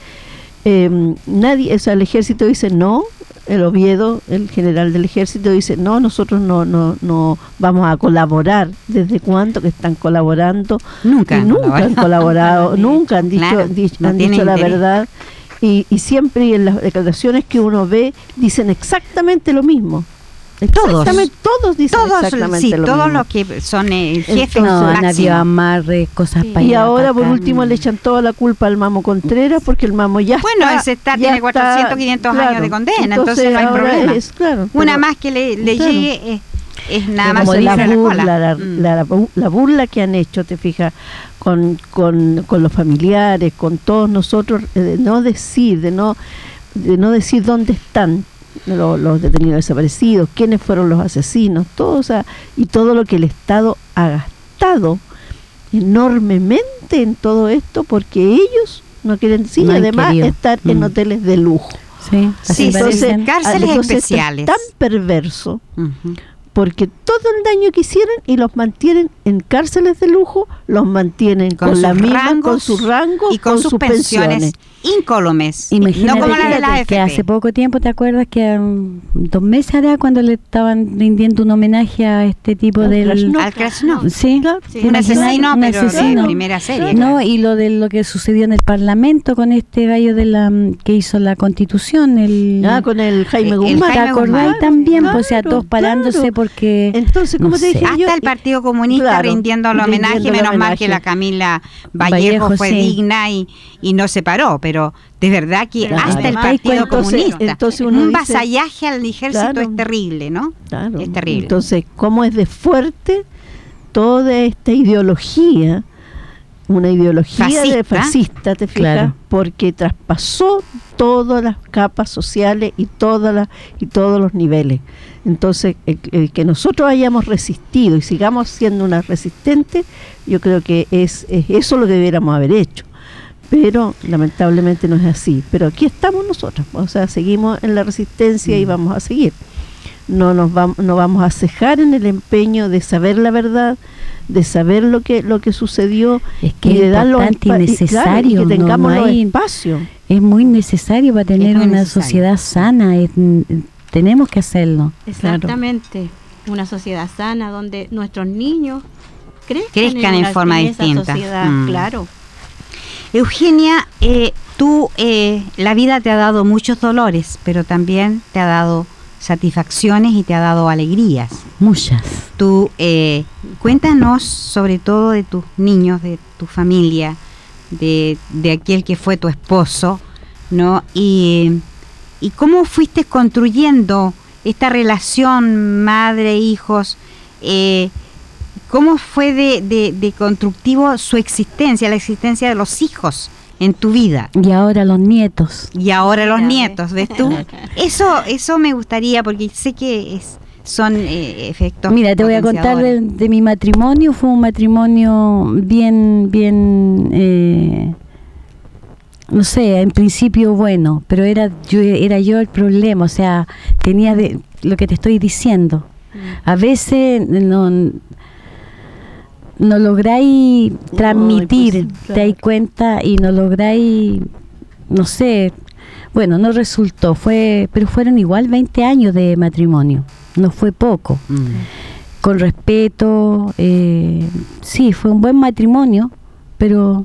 eh, nadie, o sea, el ejército dice no, el Oviedo, el general del ejército, dice no, nosotros no no no vamos a colaborar. ¿Desde cuándo que están colaborando? Nunca. Y nunca han colaborado, nunca han dicho, Claro, dicho- no han tiene dicho la interés. verdad. Y, y siempre y en las declaraciones que uno ve dicen exactamente lo mismo. Todos. Exactamente, todos dicen Todos, exactamente sí, lo todos mismo. los que son eh, jefes Entonces, No, han máximos. habido amarres, cosas para Y allá, ahora para por acá. último le echan toda la culpa al Mamo Contreras porque el Mamo ya Bueno, está, ese está- ya tiene está, cuatrocientos, quinientos años de condena, entonces no hay ahora problema. es, claro, Una pero- más que le, le claro. llegue es, es nada pero más como subirse la a la burla, cola. la, Mm. la- la burla que han hecho, te fijas, con, con, con los familiares, con todos nosotros, eh, de no decir, de no, de no decir dónde están los, los detenidos desaparecidos, quiénes fueron los asesinos, todo, o sea, y todo lo que el Estado ha gastado enormemente en todo esto porque ellos no quieren decir, No han además querido. estar en Mm. hoteles de lujo. Sí, Sí, así entonces, parecen. cárceles Entonces, esto es especiales. tan perverso Ujú. porque todo el daño que hicieron y los mantienen en cárceles de lujo, los mantienen Con con, sus la misma, rangos con sus rangos, y con, sus pensiones incólumes. Imagínate no como la de la que, A F P. que hace poco tiempo, ¿te acuerdas que um, dos meses hará cuando le estaban rindiendo un homenaje a este tipo Al del... Krasnov. Al Krasnov. Sí, Claro. ¿te Un imaginas? asesino, Un pero de asesino. primera serie. No, claro. y lo de lo que sucedió en el Parlamento con este gallo de la que hizo la Constitución, el... Ah, con el Jaime El Guzmán. ¿te Jaime acordáis Guzmán. también? Pues, o sea, Claro, todos parándose claro. porque... Entonces, como no te sé. dije yo, Hasta el Partido Comunista claro, rindiendo el homenaje, rindiendo el menos mal que homenaje. la Camila Vallejo, Vallejo, fue sí. digna y, y no se paró, pero de verdad que Claro. hasta el Ay, Partido entonces- Comunista, entonces uno un dice- vasallaje al ejército Claro. es terrible, ¿no? claro, es terrible. entonces, ¿cómo es de fuerte toda esta ideología? Una ideología de Fascista. fascista, ¿te fijas? Claro. Porque traspasó todas las capas sociales y todas las y todos los niveles. Entonces, el, el que nosotros hayamos resistido y sigamos siendo una resistente, yo creo que es, es eso lo que debiéramos haber hecho. Pero lamentablemente no es así. Pero aquí estamos nosotros, o sea, seguimos en la resistencia y vamos a seguir. No nos vamos, no vamos a cejar en el empeño de saber la verdad, de saber lo que lo que sucedió Es que y de es dar los importante y espa- y claro, y necesario, que no, tengamos no los hay- espacios. Es muy necesario para tener muy una necesario. sociedad sana, es- tenemos que hacerlo. Exactamente. Una sociedad sana donde nuestros niños crezcan, Crezcan en una- forma en esa distinta. sociedad, Mm. claro. Eugenia, eh, tú, eh, la vida te ha dado muchos dolores, pero también te ha dado satisfacciones y te ha dado alegrías. Muchas. Tú, eh, cuéntanos sobre todo de tus niños, de tu familia, de, de aquel que fue tu esposo, ¿no? Y, y cómo fuiste construyendo esta relación madre-hijos, eh, cómo fue de, de, de constructivo su existencia, la existencia de los hijos en tu vida. Y ahora los nietos. Y ahora los Ya nietos, ¿ves tú? Eso, eso me gustaría, porque sé que es, son eh, efectos. Mira, te voy a contar de, potenciadores. de mi matrimonio. Fue un matrimonio bien, bien, eh, no sé, en principio bueno, pero era yo, era yo el problema. O sea, tenía de, lo que te estoy diciendo. A veces no, no lográis transmitir, pues, te dais cuenta, y no lográis, no sé, bueno, no resultó, fue, pero fueron igual veinte años de matrimonio, no fue poco. Mm. Con respeto, eh, sí, fue un buen matrimonio, pero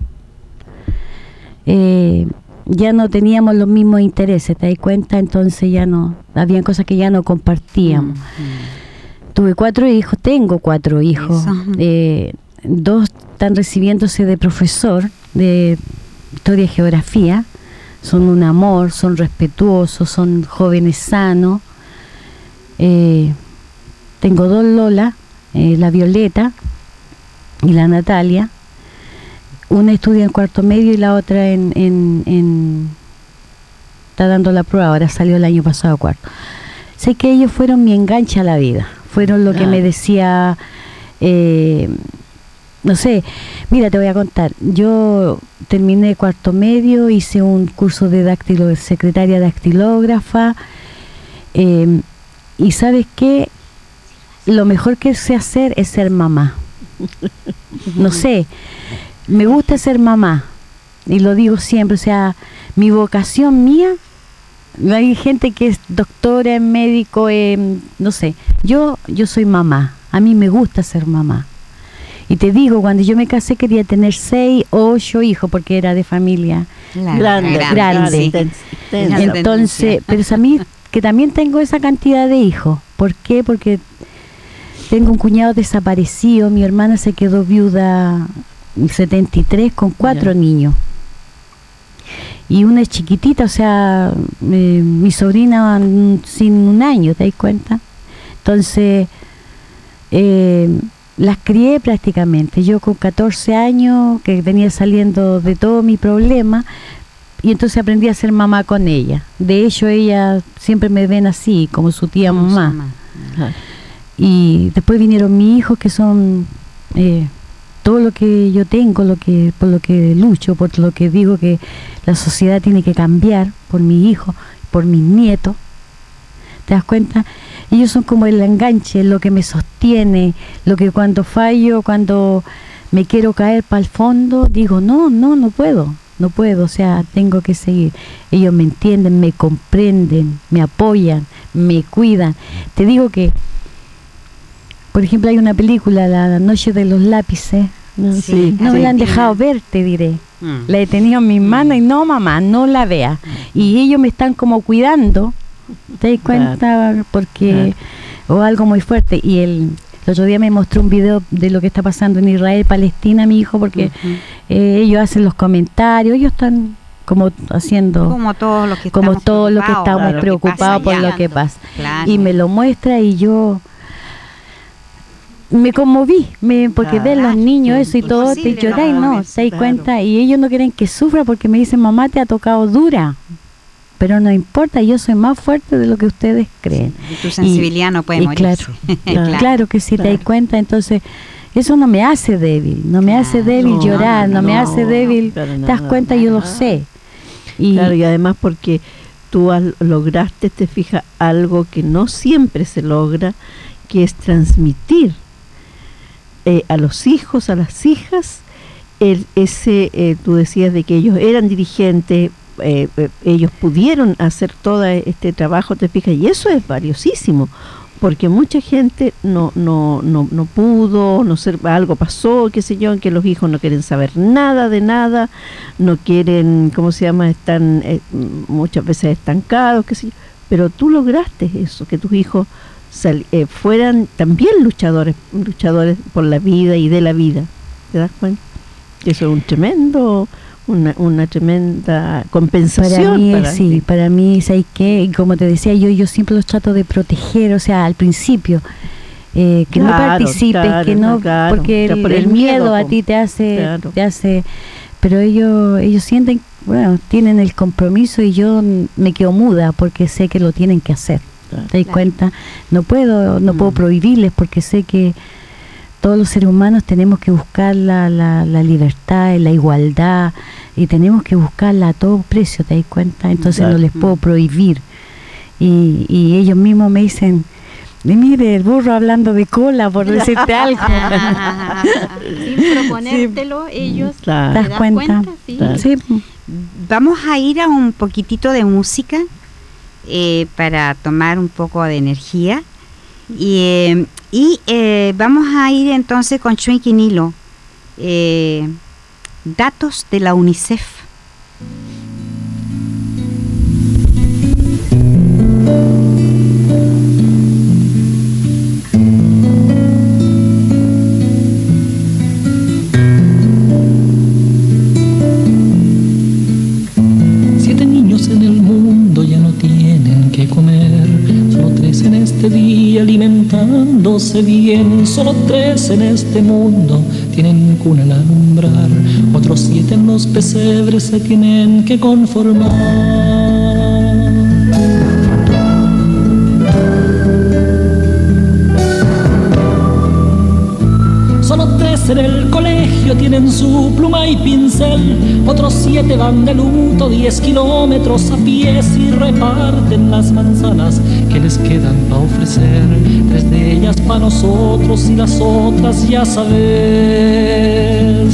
eh, ya no teníamos los mismos intereses, te das cuenta, entonces ya no, habían cosas que ya no compartíamos. Mm. Tuve cuatro hijos, tengo cuatro hijos, Eso. eh, dos están recibiéndose de profesor de historia y geografía, son un amor, son respetuosos, son jóvenes sanos, Eh, tengo dos Lola, eh, la Violeta y la Natalia. Una estudia en cuarto medio y la otra en, en, en está dando la prueba, ahora salió el año pasado cuarto. Sé que ellos fueron mi enganche a la vida, fueron lo que me decía, eh, no sé, mira, te voy a contar, yo terminé cuarto medio, hice un curso de dactilo, secretaria dactilógrafa, eh, y ¿sabes qué? Lo mejor que sé hacer es ser mamá. No sé, me gusta ser mamá, y lo digo siempre, o sea, mi vocación mía, hay gente que es doctora, médico, eh, no sé, yo yo soy mamá, a mí me gusta ser mamá. Y te digo, cuando yo me casé quería tener seis o ocho hijos, porque era de familia Claro, Grande, grande, grande. sí. Extensa. Una Entonces, tendencia. pero es a mí que también tengo esa cantidad de hijos. ¿Por qué? Porque tengo un cuñado desaparecido, mi hermana se quedó viuda en setenta y tres con cuatro Ya. niños. Y una es chiquitita, o sea, eh, mi sobrina mm, sin un año, ¿te das cuenta? Entonces, eh, las crié prácticamente. Yo con catorce años, que venía saliendo de todo mi problema, y entonces aprendí a ser mamá con ella. De hecho, ella siempre me ven así, como su tía Como su mamá. mamá. Ajá. Y después vinieron mis hijos, que son eh, todo lo que yo tengo, lo que por lo que lucho, por lo que digo que la sociedad tiene que cambiar, por mis hijos, por mis nietos. ¿Te das cuenta? Ellos son como el enganche, lo que me sostiene, lo que cuando fallo, cuando me quiero caer para el fondo, digo, no, no, no puedo, no puedo, o sea, tengo que seguir. Ellos me entienden, me comprenden, me apoyan, me cuidan. Te digo que, por ejemplo, hay una película, La, la Noche de los Lápices, no, Sí, no me la han Argentina. dejado ver, te diré. Mm. La he tenido en mis manos y no, mamá, no la vea. Y ellos me están como cuidando, ¿te das cuenta? Porque, o algo muy fuerte. Y el, el otro día me mostró un video de lo que está pasando en Israel, Palestina, mi hijo, porque Ujú. eh, ellos hacen los comentarios, ellos están como haciendo, Como todos los que como estamos todos los que preocupados estamos por lo que preocupados pasa por allá. lo que pasa. Claro. Y me lo muestra y yo me conmoví, me, porque Claro. ven los niños eso y todo, te Imposible lloráis, no no, conmoverse, se das claro. cuenta, y ellos no quieren que sufra porque me dicen, mamá, te ha tocado dura, pero no importa, yo soy más fuerte de lo que ustedes creen. Y tu sensibilidad no puede y morirse. claro, claro, que si te das cuenta, entonces eso no me hace débil, no me hace Claro. débil No, llorar, no, me no, hace débil, para te das nada. cuenta, yo lo Claro. sé. Y Claro, y además porque tú al- lograste, te fijas, algo que no siempre se logra, que es transmitir eh, a los hijos, a las hijas, el, ese, eh, tú decías de que ellos eran dirigentes, eh, eh, ellos pudieron hacer todo este trabajo, te fijas, y eso es valiosísimo, porque mucha gente no no no no pudo, no sé, algo pasó, qué sé yo, en que los hijos no quieren saber nada de nada, no quieren, ¿cómo se llama? Están eh, muchas veces estancados, qué sé yo, pero tú lograste eso, que tus hijos sal- eh, fueran también luchadores, luchadores por la vida y de la vida, ¿te das cuenta? Que eso es un tremendo, una, una tremenda compensación. para mí, para es, sí, ti. para mí, ¿sabes qué? Y como te decía, yo yo siempre los trato de proteger, o sea, al principio, eh, que no Claro, participes, claro, que no, claro, porque ya el, por el el miedo, miedo, a po. ti te hace, Claro. te hace, pero ellos ellos sienten, bueno, tienen el compromiso y yo n- me quedo muda porque sé que lo tienen que hacer. Claro. ¿Te das Claro. cuenta? No puedo, no puedo Mm. prohibirles porque sé que todos los seres humanos tenemos que buscar la, la, la libertad, la igualdad, y tenemos que buscarla a todo precio, ¿te das cuenta? Entonces Claro. no les puedo prohibir. Y, y ellos mismos me dicen, "Y mire, el burro hablando de cola, por decirte algo". Sin proponértelo, ellos ¿Te Claro. das das cuenta? cuenta? Sí. Claro. Sí. Vamos a ir a un poquitito de música eh, para tomar un poco de energía. Y, eh, y eh, vamos a ir entonces con Chuinqui Nilo. Eh, datos de la UNICEF. Siete niños en el mundo ya no tienen que comer, solo tres en este día lo sé bien, solo tres en este mundo tienen cuna al alumbrar, otros siete en los pesebres se tienen que conformar. Solo tres en el colegio tienen su pluma y pincel, otros siete van de luto diez kilómetros a pies y reparten las manzanas que les quedan para ofrecer. Tres de ellas para nosotros y las otras ya sabes.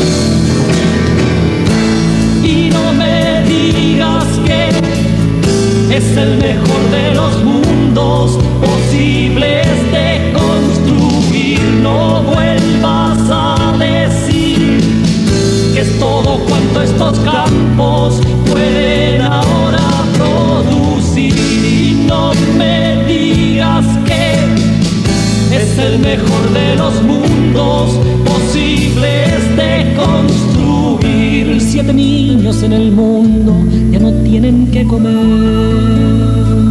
Y no me digas que es el mejor de los mundos posibles de construir. No vuelvas a decir que es todo cuanto estos campos pueden ahora producir. Y no me digas que es el mejor de los mundos posibles de construir. Siete niños en el mundo ya no tienen que comer.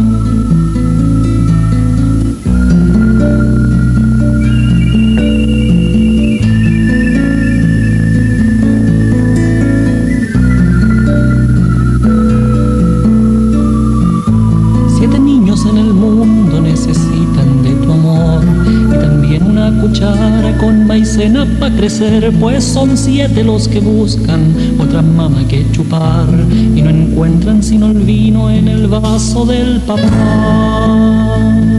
Cuchara con maicena pa' crecer, pues son siete los que buscan otra mama que chupar y no encuentran sino el vino en el vaso del papá.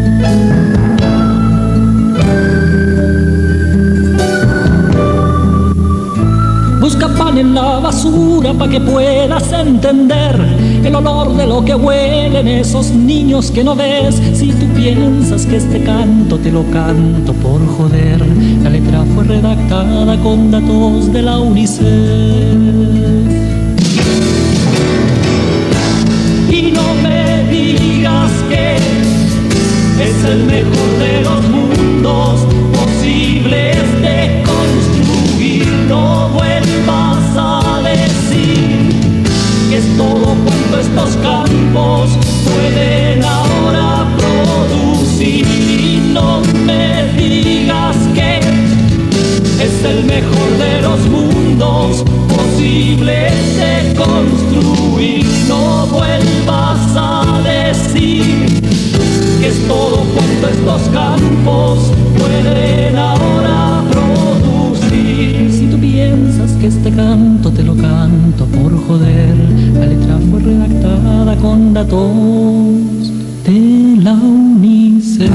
Busca pan en la basura pa' que puedas entender el olor de lo que huelen esos niños que no ves. Si tú piensas que este canto te lo canto por joder, la letra fue redactada con datos de la UNICEF. Y no me digas que es el mejor de los mundos posibles de construir. No vuelvas a decir que es todo cuanto estos campos pueden ahora producir. Y no me digas que es el mejor de los mundos posibles de construir. No vuelvas a decir que es todo cuanto estos campos pueden ahora producir. Si tú piensas que este canto te lo canto por joder, la letra fue redactada con datos de la UNICEF.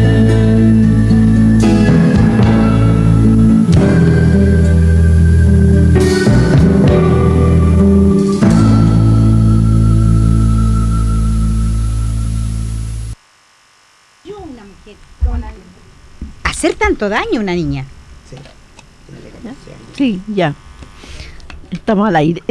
Hacer tanto daño a una niña. Sí, ya. Estamos al aire.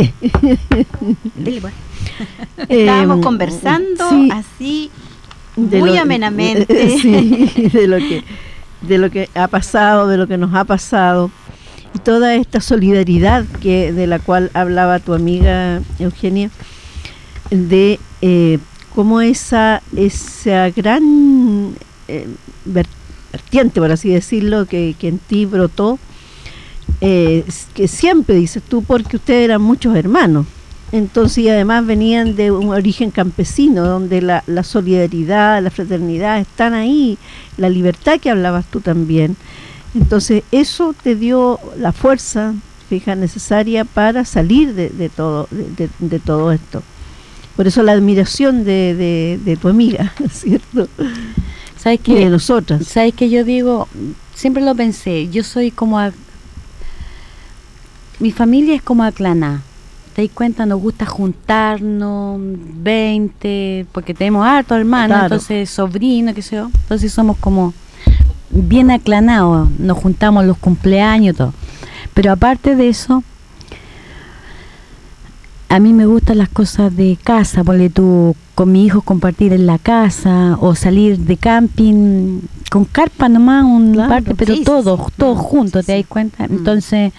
Estábamos eh, conversando sí, así de muy lo, amenamente. Sí, de lo que de lo que ha pasado, de lo que nos ha pasado y toda esta solidaridad que de la cual hablaba tu amiga Eugenia, de eh, cómo esa esa gran eh, vertiente, por así decirlo, que, que en ti brotó. Eh, que siempre dices tú, porque ustedes eran muchos hermanos, entonces y además venían de un origen campesino donde la, la solidaridad, la fraternidad están ahí, la libertad que hablabas tú también, entonces eso te dio la fuerza fija necesaria para salir de, de todo de, de, de todo esto. Por eso la admiración de, de, de tu amiga, ¿cierto? ¿Sabes que, y de nosotras. ¿Sabes que yo digo? Siempre lo pensé, yo soy como a, mi familia es como aclanada. ¿Te das cuenta? Nos gusta juntarnos, veinte, porque tenemos hartos hermanos, claro. Entonces sobrinos, qué sé yo. Entonces somos como bien aclanados, nos juntamos los cumpleaños y todo. Pero aparte de eso, a mí me gustan las cosas de casa, ponle tú con mi hijo compartir en la casa o salir de camping con carpa nomás, un claro, parte, pero sí, todos, sí, todos sí, juntos, sí, ¿te das cuenta? Mm. Entonces,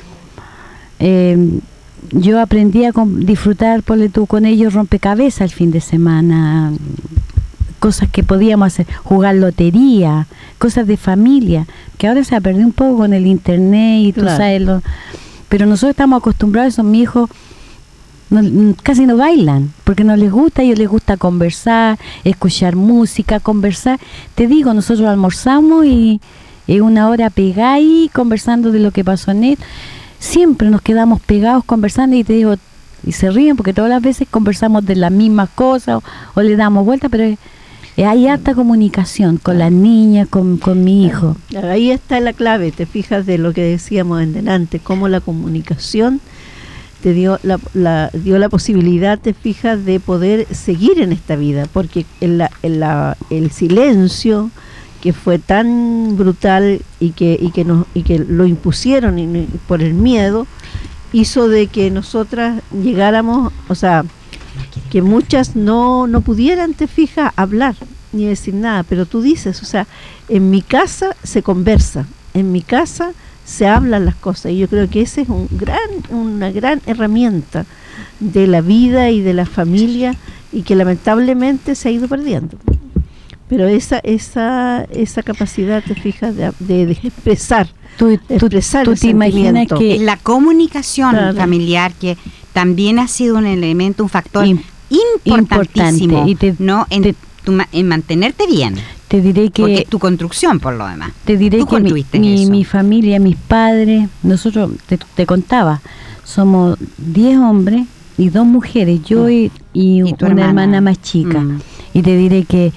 eh, yo aprendí a con, disfrutar, ponle tú, con ellos rompecabezas el fin de semana, cosas que podíamos hacer, jugar lotería, cosas de familia, que ahora se ha perdido un poco con el internet y tú Claro. sabes, lo, pero nosotros estamos acostumbrados a eso. Mi hijo no- casi no bailan, porque no les gusta, a ellos les gusta conversar, escuchar música, conversar. Te digo, nosotros almorzamos y es una hora pegada ahí conversando de lo que pasó en él. Siempre nos quedamos pegados conversando y te digo, y se ríen porque todas las veces conversamos de las mismas cosas o, o le damos vuelta, pero es- es- hay harta comunicación con las niñas, con, con mi hijo. Ahí está la clave, te fijas de lo que decíamos en delante, cómo la comunicación te dio la, la- dio la posibilidad, te fijas, de poder seguir en esta vida, porque en la, en la- el silencio que fue tan brutal y que y que nos y que lo impusieron y, y por el miedo, hizo de que nosotras llegáramos, o sea, que muchas no no pudieran, te fijas, hablar ni decir nada, pero tú dices, o sea, en mi casa se conversa, en mi casa se hablan las cosas, y yo creo que esa es un gran una gran herramienta de la vida y de la familia, y que lamentablemente se ha ido perdiendo. Pero esa esa esa capacidad, te fijas, de, de, de expresar, Tú, de tú, expresar tú el te imaginas sentimiento. que Es la comunicación Claro. familiar, que también ha sido un elemento, un factor Im- importantísimo, importante, y te- ¿no? En, te- tu ma- en mantenerte bien, te diré que porque es tu construcción por lo demás. Te diré Tú que mi, construiste mi, eso. mi familia, mis padres, nosotros, te, te contaba, somos diez hombres y dos mujeres, yo y, y Y tu una hermana. hermana más chica. Mm. Y te diré que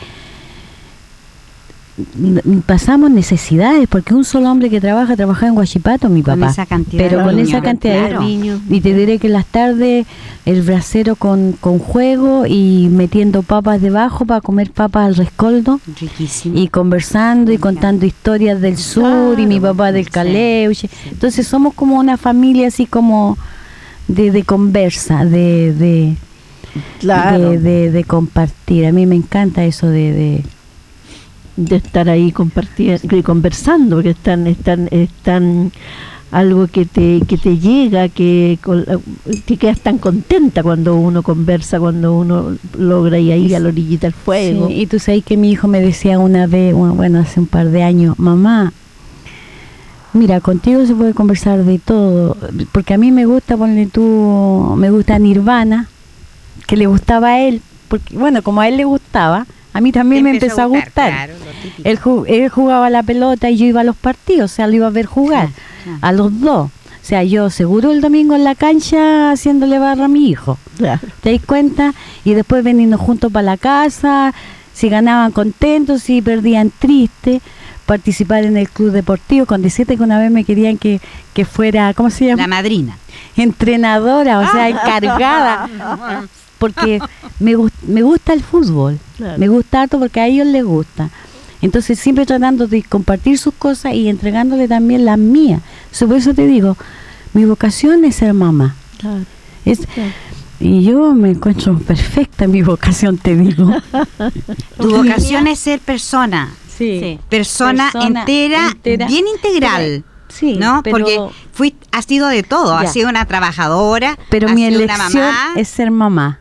n- pasamos necesidades, porque un solo hombre que trabaja, trabaja en Huachipato, mi Con papá. esa cantidad Pero de con niños, esa cantidad de claro. niños. Y te diré que en las tardes el brasero con, con juego y metiendo papas debajo para comer papas al rescoldo. Riquísimo. Y conversando y contando historias del sur, y mi papá del sí, Caleuche. Entonces somos como una familia así como de, de conversa, de, de, Claro, de, de- de compartir. A mí me encanta eso de... de de estar ahí compartiendo y conversando, porque están están están algo que te que te llega, que con- te quedas tan contenta cuando uno conversa, cuando uno logra ir ahí a la orillita del fuego. Sí, y tú sabes que mi hijo me decía una vez, bueno, bueno, hace un par de años, mamá, mira, contigo se puede conversar de todo, porque a mí me gusta, ponle tú, me gusta Nirvana, que le gustaba a él, porque bueno, como a él le gustaba, a mí también me empezó a gustar. Claro, lo típico. Él, ju- él jugaba la pelota y yo iba a los partidos, o sea, lo iba a ver jugar, Claro. a los dos. O sea, yo seguro el domingo en la cancha haciéndole barra a mi hijo. Claro. ¿Te das cuenta? Y después veniendo juntos para la casa, si ganaban contentos, si perdían tristes, participar en el club deportivo, con decirte que una vez me querían que, que fuera, ¿cómo se llama? La madrina. Entrenadora, o sea, encargada, porque me, gus- me gusta el fútbol, Claro. me gusta harto porque a ellos les gusta. Entonces siempre tratando de compartir sus cosas y entregándole también las mías. So, por eso te digo, mi vocación es ser mamá. Claro. Es, y yo me encuentro perfecta en mi vocación, te digo. Tu vocación es ser persona. Sí. Persona, Persona entera, entera. bien integral. Sí, ¿no? pero- Porque fuiste, has sido de todo, Ya. has sido una trabajadora, Pero has mi sido una elección mamá. es ser mamá.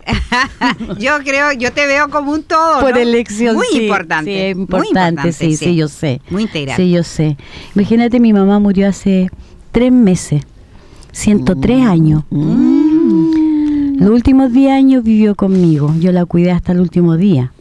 Yo creo, yo te veo como un todo, Por ¿no? elección, muy sí, importante, sí, es muy importante, sí, sí, yo sé. Muy integral. Sí, yo sé. Imagínate, mi mamá murió hace tres meses, ciento tres años. Los últimos diez años vivió conmigo, yo la cuidé hasta el último día.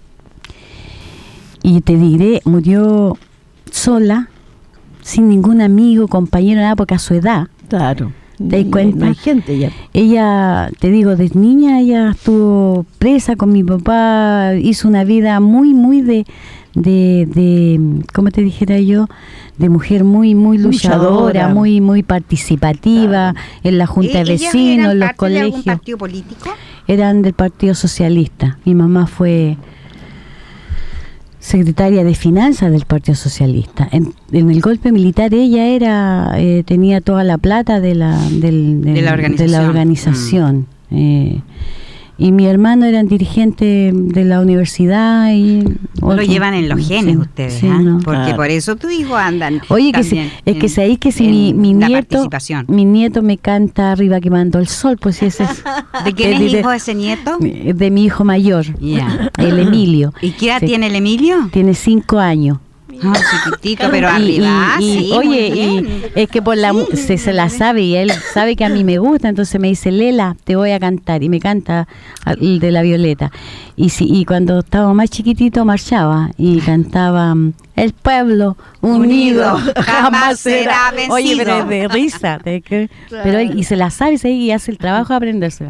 Y te diré, murió sola, sin ningún amigo, compañero, nada, porque a su edad. Claro. ¿Te das No- cuenta? No hay gente ya. Ella, te digo, desde niña ella estuvo presa con mi papá, hizo una vida muy, muy de, de, de ¿cómo te dijera yo? De mujer muy, muy luchadora, Luchadora. muy, muy participativa, en la junta de ¿Ellas vecinos, eran en los parte de algún colegios. partido político? Eran del Partido Socialista. Mi mamá fue secretaria de Finanzas del Partido Socialista. En, en el golpe militar ella era eh, tenía toda la plata de la, del- del- De la de la organización. organización. Eh, y mi hermano eran dirigentes de la universidad y lo otro. llevan en los genes Sí, ustedes, sí, ¿ah? no. Porque Claro. por eso tus hijos andan. Oye, que si, también es que en- sabéis que si en mi, mi la nieto participación. mi nieto me canta Arriba quemando el sol, pues sí, ese es ¿De quién de- es de- hijo ese nieto? de mi hijo mayor, Ya. el Emilio. ¿Y qué edad Sí. tiene el Emilio? Tiene cinco años. Ah, chiquitito, pero Y- arriba, y- y, sí, oye, muy bien. y es que por la mu- se, se la sabe y él sabe que a mí me gusta, entonces me dice, Lela, te voy a cantar, y me canta el de la Violeta. Y si, y cuando estaba más chiquitito marchaba y cantaba mm, El pueblo unido Unido jamás será vencido. Oye, pero es de risa, ¿te crees? Pero él- y se la sabe ¿sí? Y hace el trabajo de aprendérsela.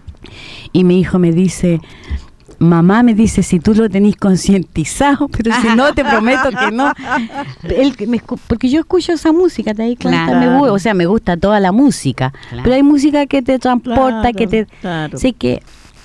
Y mi hijo me dice, mamá, me dice, si tú lo tenés concientizado, pero si no, te prometo que no. Él, me escu- porque yo escucho esa música, ¿te das cuenta? Claro. Me gu- o sea, me gusta toda la música, Claro. pero hay música que te transporta, Claro, que te... claro. Sé que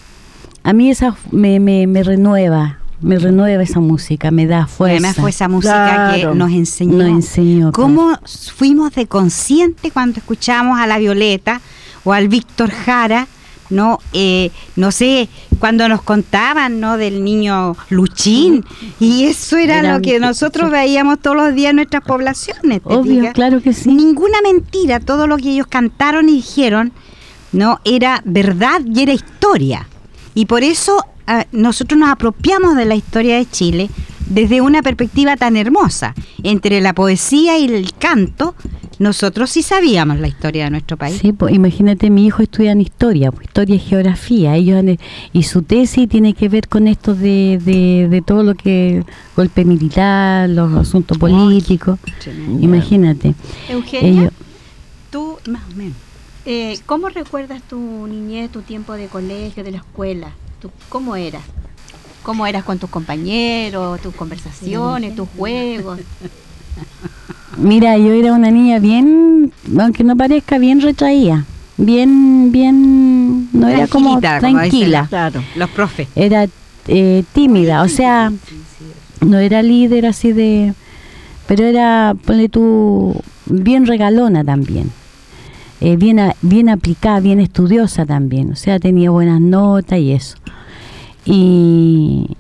a mí esa me, me, me renueva, me renueva esa música, me da Y fuerza. además fue esa música Claro. que nos enseñó. Nos enseñó, Cómo fuimos de consciente cuando escuchamos a la Violeta o al Víctor Jara, ¿no? Eh, no sé, cuando nos contaban, ¿no? Del niño Luchín. Y eso era, Era lo que un- nosotros veíamos todos los días en nuestras poblaciones. ¿te Obvio, fijas? claro que sí. Ninguna mentira, todo lo que ellos cantaron y dijeron, ¿no? Era verdad y era historia. Y por eso ah, nosotros nos apropiamos de la historia de Chile desde una perspectiva tan hermosa. Entre la poesía y el canto, nosotros sí sabíamos la historia de nuestro país. Sí, pues imagínate, mi hijo estudia en historia, pues, historia y geografía, ellos han- y su tesis tiene que ver con esto de, de, de todo lo que golpe militar, los asuntos políticos, imagínate. Eugenia, Ellos, tú, Más o menos. eh, ¿cómo recuerdas tu niñez, tu tiempo de colegio, de la escuela? ¿Tú, ¿Cómo eras? ¿Cómo eras con tus compañeros, tus conversaciones, tus juegos? mira, yo era una niña bien, aunque no parezca, bien retraída, bien, bien, no era como Tranquilita, como dicen tranquila, Claro. Los profes. era eh, tímida, o sea, no era líder así de, pero era, ponle tú, bien regalona también, eh, bien, a- bien aplicada, bien estudiosa también, o sea, tenía buenas notas y eso. Y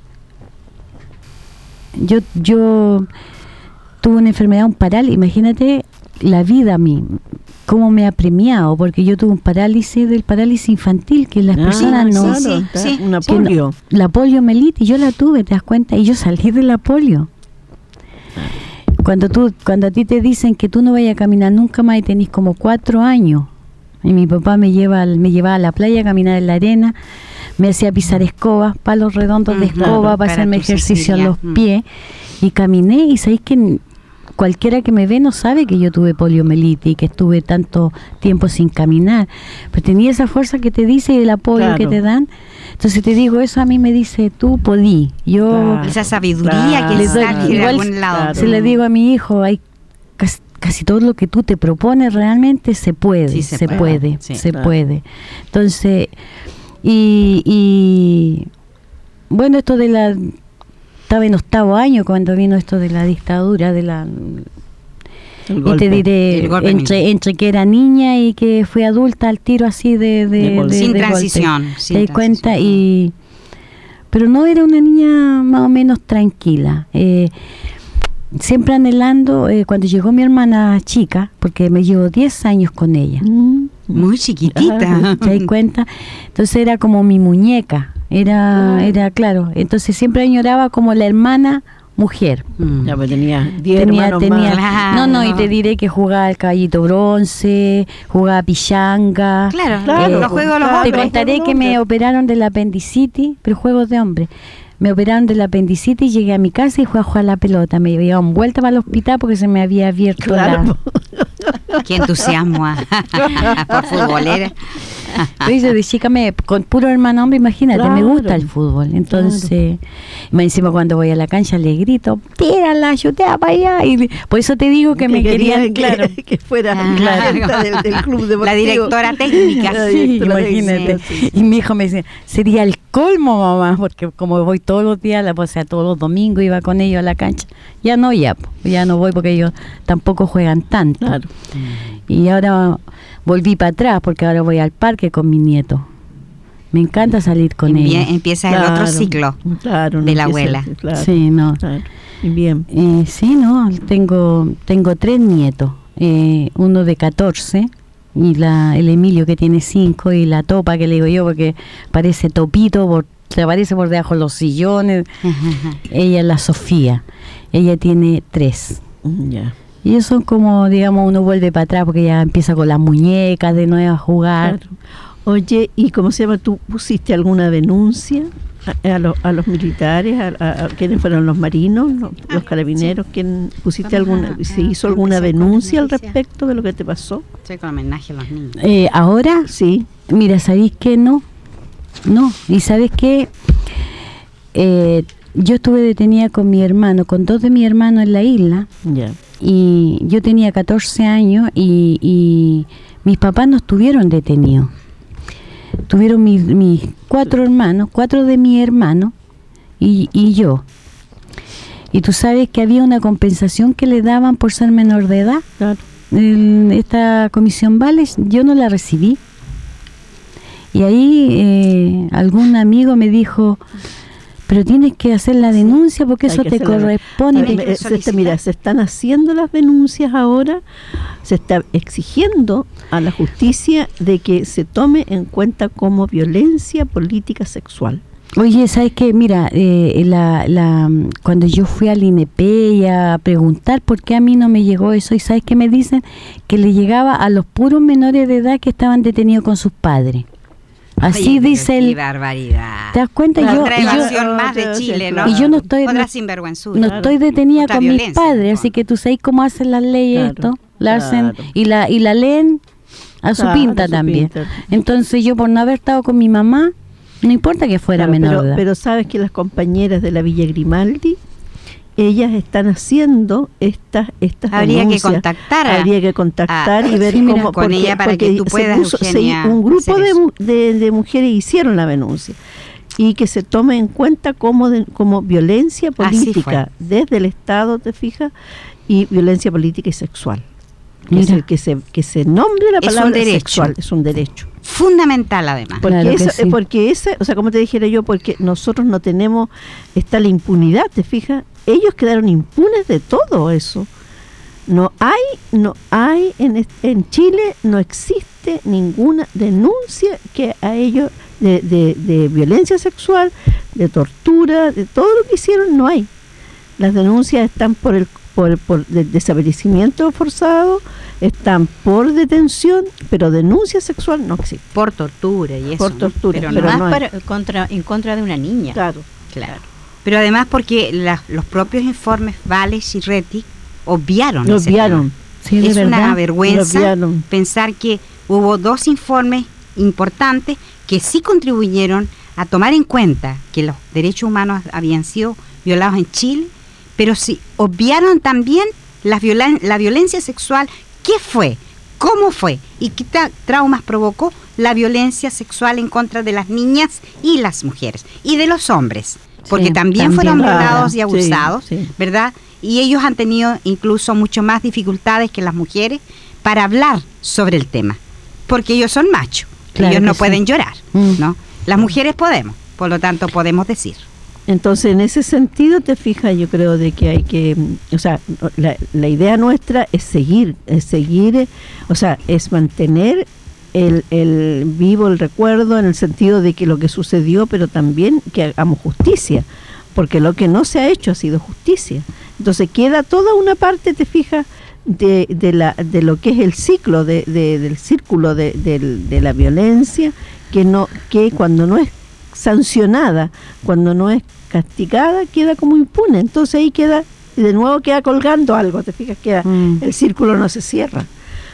yo, yo tuve una enfermedad, un parálisis, imagínate la vida a mí, cómo me ha premiado, porque yo tuve un parálisis del parálisis infantil, que las Ah, personas no... claro, sí, está- sí. una que no- polio. la poliomielitis, yo la tuve, ¿te das cuenta? Y yo salí de la polio. Cuando tú, cuando a ti te dicen que tú no vayas a caminar nunca más y tenés como cuatro años, y mi papá me lleva, al- me llevaba a la playa a caminar en la arena, me hacía pisar escobas, palos redondos de Ujú, escoba para para hacerme tu ejercicio en sensibilidad. los Mm. pies, y caminé, y sabéis que n- cualquiera que me ve no sabe que yo tuve poliomielitis y que estuve tanto tiempo sin caminar, pero tenía esa fuerza que te dice y el apoyo Claro. que te dan. Entonces te digo, eso a mí me dice, tú podí. Yo Claro. Esa sabiduría Claro. que Les doy- sale de igual algún lado. claro. se le digo a mi hijo, hay casi, casi todo lo que tú te propones realmente se puede, Sí, se se, puede. puede, Sí, se claro. puede. Entonces, y, y bueno, esto de la, estaba en octavo año cuando vino esto de la dictadura, de la... El Y golpe. te diré, El golpe entre, militar. entre que era niña y que fui adulta al tiro así de... de, De golpe. de- Sin de golpe. transición, ¿Te sin das cuenta? transición. Y, pero no, era una niña más o menos tranquila. Eh, siempre anhelando, eh, cuando llegó mi hermana chica, porque me llevo diez años con ella, Mm. Muy chiquitita. ¿te das cuenta? Entonces era como mi muñeca, era, era claro. Entonces siempre añoraba como la hermana mujer. Mm. Ya, pues tenía diez Tenía, hermanos tenía, más. Claro. no, no, y te diré que jugaba al caballito bronce, jugaba pichanga. Claro, Claro, los juegos de los claro. Te hombres. contaré juegos que de me hombres. operaron del apendicitis, pero juegos de hombre. Me operaron del apendicitis, llegué a mi casa y fui a jugar a la pelota. Me llevaban vuelta para el hospital porque se me había abierto Claro. la... Qué entusiasmo ah, por futbolera. Dice, de chica, me, con puro hermano hombre, imagínate, me Claro. gusta el fútbol. Entonces, más encima cuando voy a la cancha le grito, tírala, chutea para allá. Y por eso te digo que, me querían, que, claro. que fuera Ah, la claro. presidenta del, del club deportivo. La directora técnica. La Sí, directora imagínate. técnica, sí. Y mi hijo me decía, sería el colmo, mamá, porque como voy todos los días, la- o sea, todos los domingos iba con ellos a la cancha. Ya no, ya, po, ya no voy porque ellos tampoco juegan tanto. Claro. Y ahora volví para atrás porque ahora voy al parque con mi nieto. Me encanta salir con Empie- ella. Empieza el otro ciclo claro, de no la empieza- abuela. claro, Sí, no. claro. Bien. Eh, sí, no, tengo tengo tres nietos, eh, uno de catorce y la el Emilio que tiene cinco y la Topa que le digo yo porque parece topito, por, se aparece por debajo de los sillones. Ella es la Sofía, ella tiene tres. Ya. Y ellos son como, digamos, uno vuelve para atrás porque ya empieza con las muñecas de nuevo a jugar. Claro. Oye, ¿y cómo se llama? ¿Tú pusiste alguna denuncia a, a, los, a los militares? A, a, a ¿Quiénes fueron los marinos, los, los carabineros? ¿Quién, ¿Pusiste Vamos alguna, a- se a hizo alguna empezar con la denuncia al noticia. respecto de lo que te pasó? Estoy con homenaje a los niños. Eh, ahora, Sí. mira, ¿sabéis qué? No, no. ¿Y sabes qué? Eh, yo estuve detenida con mi hermano, con dos de mis hermanos en la isla, Ya. y yo tenía catorce años y, y mis papás no estuvieron detenidos. Tuvieron mis, mis cuatro hermanos, cuatro de mis hermanos y, y yo. Y tú sabes que había una compensación que le daban por ser menor de edad. Claro. El- esta comisión Vales, yo no la recibí. Y ahí eh, algún amigo me dijo, pero tienes que hacer la denuncia porque Hay eso que te hacer la- corresponde. Ah, Tiene que eh, se está- solicitar. mira, se están haciendo las denuncias ahora, se está exigiendo a la justicia de que se tome en cuenta como violencia política sexual. Oye, ¿sabes qué? Mira, eh, la, la, cuando yo fui al I N E P y a preguntar por qué a mí no me llegó eso, ¿y sabes qué me dicen? Que le llegaba a los puros menores de edad que estaban detenidos con sus padres. Así Oye, pero dice qué el... barbaridad. ¿Te das cuenta? Claro, yo, Otra y yo evasión más de claro, Chile, claro. ¿no? y yo no estoy, Otra no, sinvergüenzura. no estoy detenida Otra con mis violencia, en el padres, así fondo. que tú sabes cómo hacen las leyes Claro, esto, la hacen claro. y la y la leen a su Claro, pinta a su también. pinta. Entonces yo por no haber estado con mi mamá, no importa que fuera Claro, menor pero, de edad. pero sabes que las compañeras de la Villa Grimaldi, ellas están haciendo estas estas Habría que denuncias. contactar a- habría que contactar a- y ver sí, mira, cómo con porque- ella para porque que tú se puedas, puso- se- Eugenia, un grupo hacer de, eso. mu- de, de mujeres hicieron la denuncia y que se tome en cuenta como de- como violencia Así política desde el Estado, te fijas, y violencia política y sexual. Que, Mira. se, que, se, que se nombre la Es un palabra derecho. sexual, es un derecho. Fundamental, además. Porque, Claro que esa, sí. porque esa, o sea, como te dijera yo, porque nosotros no tenemos, está la impunidad, ¿te fijas? Ellos quedaron impunes de todo eso. No hay, no hay, en, est- en Chile no existe ninguna denuncia que a ellos de, de, de violencia sexual, de tortura, de todo lo que hicieron, no hay. Las denuncias están por el por, por de- desaparecimiento forzado, están por detención, pero denuncia sexual no existe. Por tortura y eso. Por ¿no? tortura, Pero, pero no. no hay. para, contra, en contra de una niña. Claro. Claro. Pero además porque la- los propios informes Vales y Reti obviaron Lo ese obviaron. Sí, de es una verdad. Lo vergüenza obviaron. pensar que hubo dos informes importantes que sí contribuyeron a tomar en cuenta que los derechos humanos habían sido violados en Chile, pero sí obviaron también la, violen- la violencia sexual. ¿Qué fue? ¿Cómo fue? ¿Y qué tra- traumas provocó la violencia sexual en contra de las niñas y las mujeres? Y de los hombres, porque Sí, también, también. fueron Ah, violados y sí, abusados, sí. ¿verdad? Y ellos han tenido incluso mucho más dificultades que las mujeres para hablar sobre el tema, porque ellos son machos, Claro ellos no que sí. pueden llorar, Mm. ¿no? Las mujeres podemos, por lo tanto podemos decir. Entonces, en ese sentido, te fijas, yo creo de que hay que, mm, o sea, no- la, la idea nuestra es seguir, es seguir, eh, o sea, es mantener el, el vivo el recuerdo en el sentido de que lo que sucedió, pero también que hagamos justicia, porque lo que no se ha hecho ha sido justicia. Entonces queda toda una parte, te fijas, de, de, la, de lo que es el ciclo, de, de- del círculo de, del- de la violencia, que no que cuando no es sancionada, cuando no es castigada, queda como impune. Entonces ahí queda, y de nuevo queda colgando algo, te fijas, queda, Mm. el círculo no se cierra.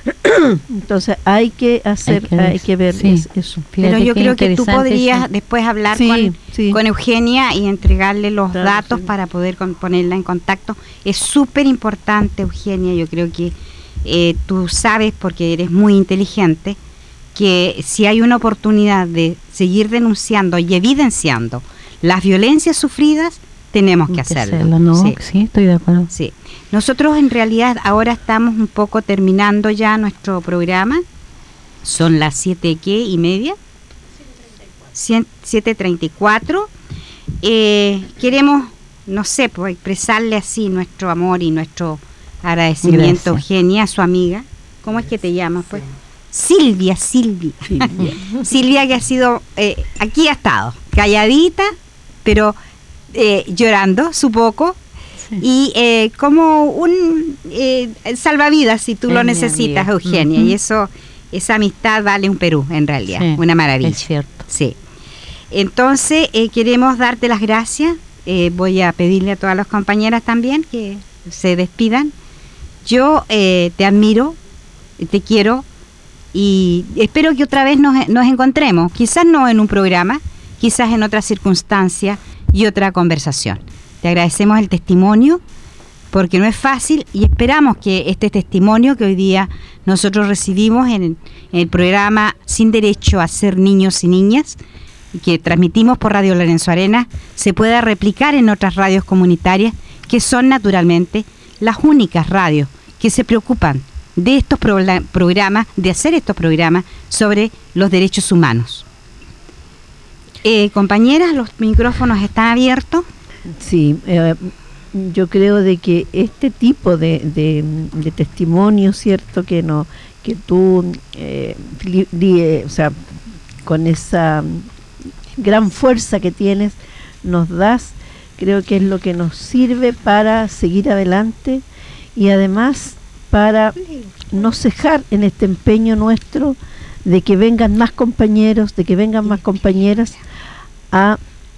Entonces hay que hacer, hay Hay que, que ver, ver sí. es- eso. Pero Fíjate yo qué creo que tú interesante podrías eso. después hablar Sí, con, sí. con Eugenia y entregarle los Claro, datos sí. para poder con- ponerla en contacto. Es súper importante, Eugenia, yo creo que eh, tú sabes, porque eres muy inteligente, que si hay una oportunidad de seguir denunciando y evidenciando las violencias sufridas, tenemos que Hay hacerlo. ¿no? Sí. Sí, estoy de acuerdo. Sí, nosotros en realidad ahora estamos un poco terminando ya nuestro programa. Son las siete ¿qué? y media. siete treinta y cuatro. Eh, queremos, no sé, pues expresarle así nuestro amor y nuestro agradecimiento, Gracias. Eugenia, a su amiga. ¿Cómo es que te llamas? Pues Silvia, Silvia. Silvia. Silvia, que ha sido, eh, aquí ha estado, calladita, pero eh, llorando su poco. Sí. Y eh, como un eh, salvavidas si tú Es lo mi necesitas, amiga. Eugenia. Ujú. Y eso, esa amistad vale un Perú, en realidad. Sí, Una maravilla. es cierto. Sí. Entonces, eh, queremos darte las gracias. Eh, voy a pedirle a todas las compañeras también que se despidan. Yo eh, te admiro, te quiero y espero que otra vez nos, nos encontremos. Quizás no en un programa, quizás en otra circunstancia y otra conversación. Te agradecemos el testimonio porque no es fácil y esperamos que este testimonio que hoy día nosotros recibimos en, en el programa Sin Derecho a Ser Niños y Niñas, y que transmitimos por Radio Lorenzo Arenas, se pueda replicar en otras radios comunitarias que son naturalmente las únicas radios que se preocupan de estos pro- programas, de hacer estos programas sobre los derechos humanos. Eh, compañeras, los micrófonos están abiertos. Sí, eh, yo creo de que este tipo de, de, de testimonio, cierto, que no, que tú, eh, li, li, eh, o sea, con esa gran fuerza que tienes, nos das, creo que es lo que nos sirve para seguir adelante y además para no cejar en este empeño nuestro de que vengan más compañeros, de que vengan más compañeras a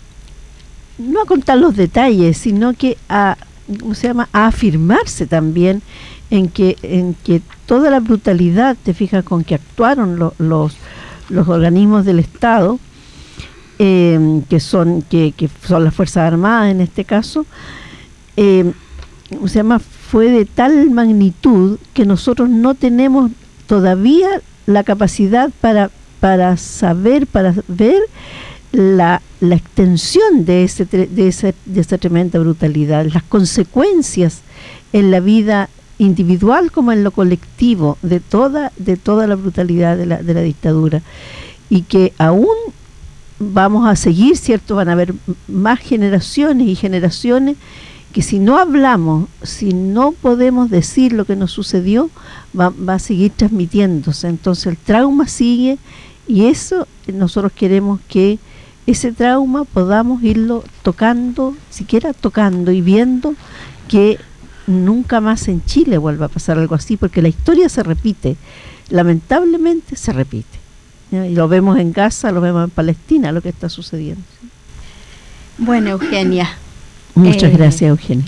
no a contar los detalles, sino que a, ¿cómo se llama?, a afirmarse también en que en que toda la brutalidad, te fijas, con que actuaron lo, los los organismos del Estado, eh, que son que, que son las Fuerzas Armadas en este caso, eh, ¿cómo se llama?, fue de tal magnitud que nosotros no tenemos todavía la capacidad para para saber, para ver la, la extensión de ese de ese de esa tremenda brutalidad, las consecuencias en la vida individual como en lo colectivo de toda de toda la brutalidad de la, de la dictadura, y que aún vamos a seguir, cierto, van a haber más generaciones y generaciones que si no hablamos, si no podemos decir lo que nos sucedió, va, va a seguir transmitiéndose. Entonces el trauma sigue, y eso nosotros queremos que ese trauma podamos irlo tocando, siquiera tocando y viendo que nunca más en Chile vuelva a pasar algo así, porque la historia se repite, lamentablemente se repite, ¿ya? Y lo vemos en Gaza, lo vemos en Palestina, lo que está sucediendo. Bueno, Eugenia. Muchas eh, gracias, Eugenia.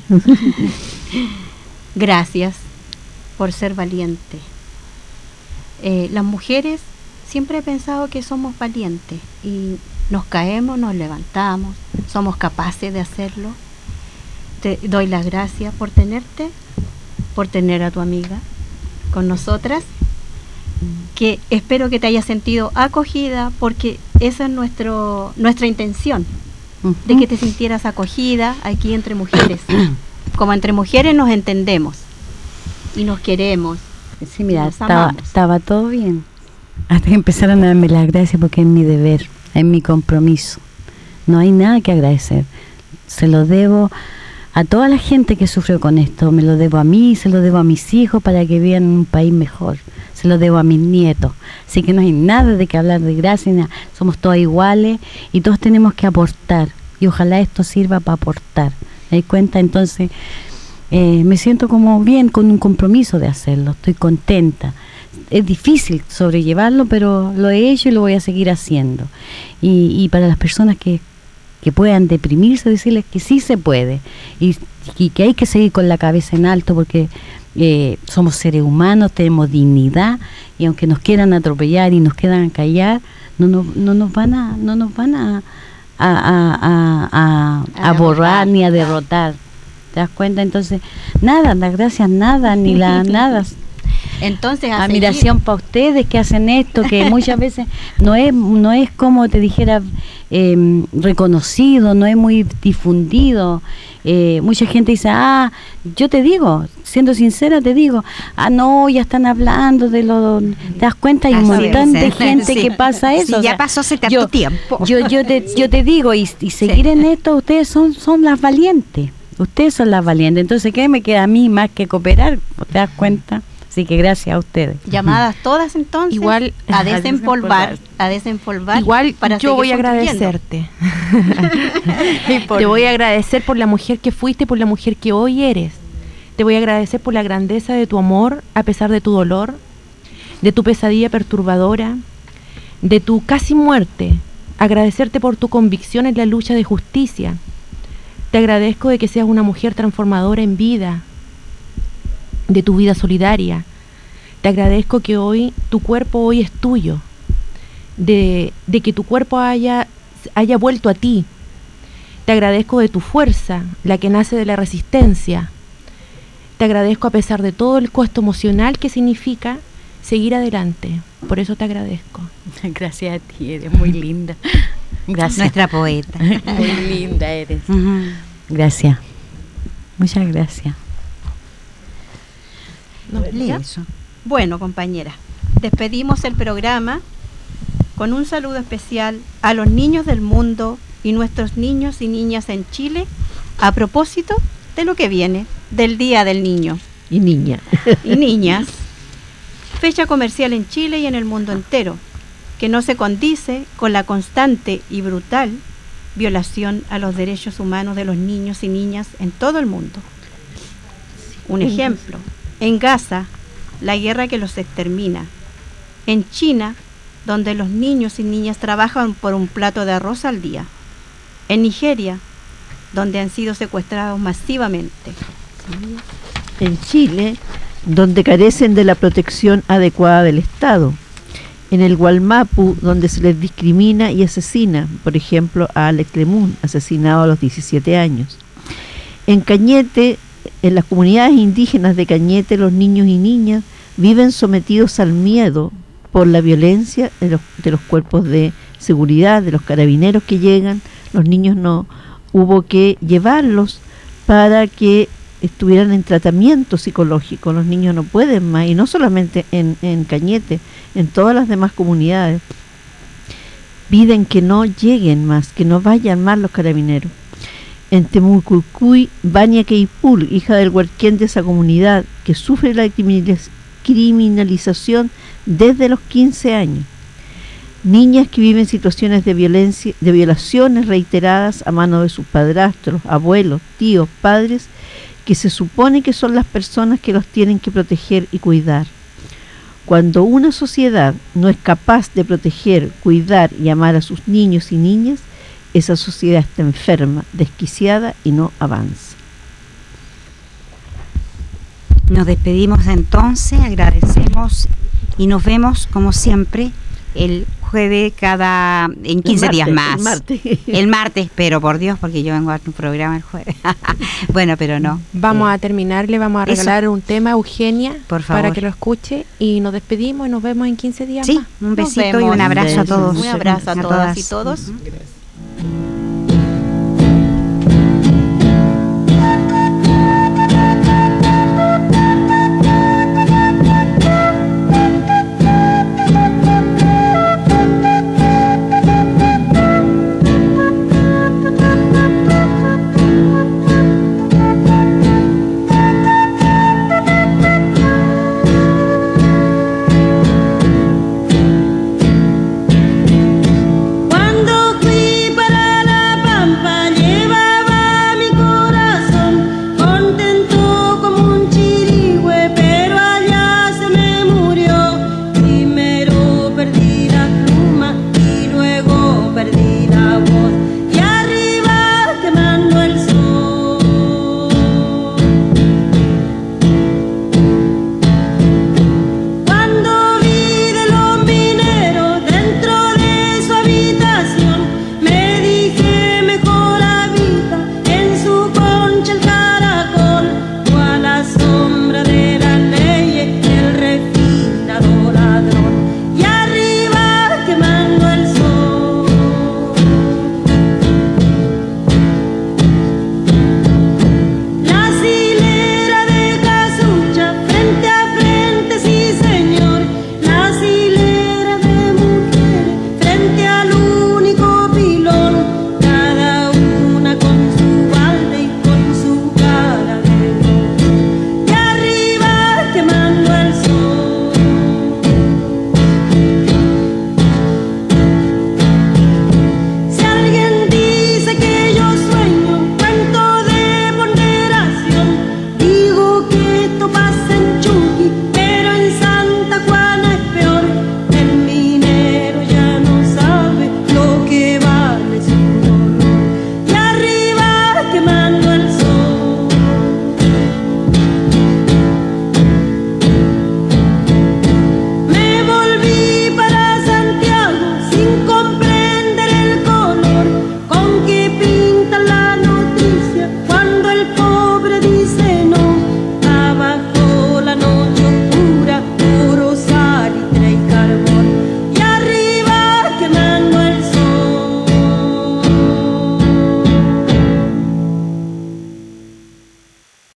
Gracias por ser valiente. Eh, las mujeres siempre he pensado que somos valientes y nos caemos, nos levantamos, somos capaces de hacerlo. Te doy las gracias por tenerte, por tener a tu amiga con nosotras, que espero que te hayas sentido acogida, porque esa es nuestro nuestra intención, de que te sintieras acogida aquí entre mujeres. Como entre mujeres nos entendemos y nos queremos. Sí, mira, Nos estaba, amamos. estaba todo bien. Hasta que empezaron a darme las gracias, porque es mi deber, es mi compromiso. No hay nada que agradecer. Se lo debo a toda la gente que sufrió con esto. Me lo debo a mí, se lo debo a mis hijos para que vean un país mejor. Se lo debo a mis nietos. Así que no hay nada de que hablar de gracia, nada. Somos todos iguales y todos tenemos que aportar. Y ojalá esto sirva para aportar. ¿Me das cuenta? Entonces, eh, me siento como bien, con un compromiso de hacerlo. Estoy contenta. Es difícil sobrellevarlo, pero lo he hecho y lo voy a seguir haciendo. Y, y para las personas que, que puedan deprimirse, decirles que sí se puede. Y, y que hay que seguir con la cabeza en alto, porque eh, somos seres humanos, tenemos dignidad, y aunque nos quieran atropellar y nos quieran callar, no, no, no nos van a... No nos van a A, a, a, a, a borrar ni a derrotar. ¿Te das cuenta? Entonces, nada, las gracias, nada, ni la nada. Entonces, a admiración para ustedes que hacen esto, que muchas veces no es, no es como te dijera eh, reconocido, no es muy difundido. Eh, mucha gente dice, ah, yo te digo, siendo sincera te digo, ah, no, ya están hablando de lo, te das cuenta, hay un Así montón es. de gente Sí. que pasa eso. Sí, o ya sea, pasó hace tanto yo, tiempo. Yo, yo, te, yo te digo, y, y seguir en esto, ustedes son, son las valientes, ustedes son las valientes, entonces, ¿qué me queda a mí más que cooperar? ¿Te das cuenta? Así que gracias a ustedes. Llamadas todas entonces Igual- a desempolvar, a desempolvar. Igual para yo seguir voy a construyendo. agradecerte. Te voy a agradecer por la mujer que fuiste, por la mujer que hoy eres. Te voy a agradecer por la grandeza de tu amor a pesar de tu dolor, de tu pesadilla perturbadora, de tu casi muerte. Agradecerte por tu convicción en la lucha de justicia. Te agradezco de que seas una mujer transformadora en vida, de tu vida solidaria. Te agradezco que hoy tu cuerpo hoy es tuyo, de, de que tu cuerpo haya, haya vuelto a ti. Te agradezco de tu fuerza, la que nace de la resistencia. Te agradezco a pesar de todo el costo emocional que significa seguir adelante. Por eso te agradezco. Gracias a ti, eres muy linda. Gracias. Nuestra poeta. Muy linda eres. Gracias. Muchas gracias. No, Lee ¿Ya? eso. Bueno, compañeras, despedimos el programa con un saludo especial a los niños del mundo y nuestros niños y niñas en Chile a propósito de lo que viene del Día del Niño Y niña. y niñas, fecha comercial en Chile y en el mundo entero, que no se condice con la constante y brutal violación a los derechos humanos de los niños y niñas en todo el mundo. Un ejemplo, en Gaza, la guerra que los extermina. En China, donde los niños y niñas trabajan por un plato de arroz al día. En Nigeria, donde han sido secuestrados masivamente. En Chile, donde carecen de la protección adecuada del Estado. En el Gualmapu, donde se les discrimina y asesina, por ejemplo, a Alex Lemun, asesinado a los diecisiete años. En Cañete, en las comunidades indígenas de Cañete, los niños y niñas viven sometidos al miedo por la violencia de los, de los cuerpos de seguridad, de los carabineros que llegan. Los niños no hubo que llevarlos para que estuvieran en tratamiento psicológico. Los niños no pueden más, y no solamente en, en Cañete, en todas las demás comunidades. Piden que no lleguen más, que no vayan más los carabineros. En Temucuicuy, Vania Keipul, hija del huarquén de esa comunidad, que sufre la criminaliz- criminalización desde los quince años. Niñas que viven situaciones de violencia, de violaciones reiteradas a mano de sus padrastros, abuelos, tíos, padres, que se supone que son las personas que los tienen que proteger y cuidar. Cuando una sociedad no es capaz de proteger, cuidar y amar a sus niños y niñas, esa sociedad está enferma, desquiciada y no avanza. Nos despedimos entonces, agradecemos y nos vemos como siempre el jueves cada en quince días más. El martes. El martes, pero por Dios, porque yo vengo a un programa el jueves. Bueno, pero no. Vamos Eh, a terminar, le vamos a eso. regalar un tema a Eugenia Por favor. para que lo escuche y nos despedimos y nos vemos en quince días Sí, más. un Nos besito y vemos. un abrazo a todos. Un abrazo a todas y todas. todos. Ujú. Gracias.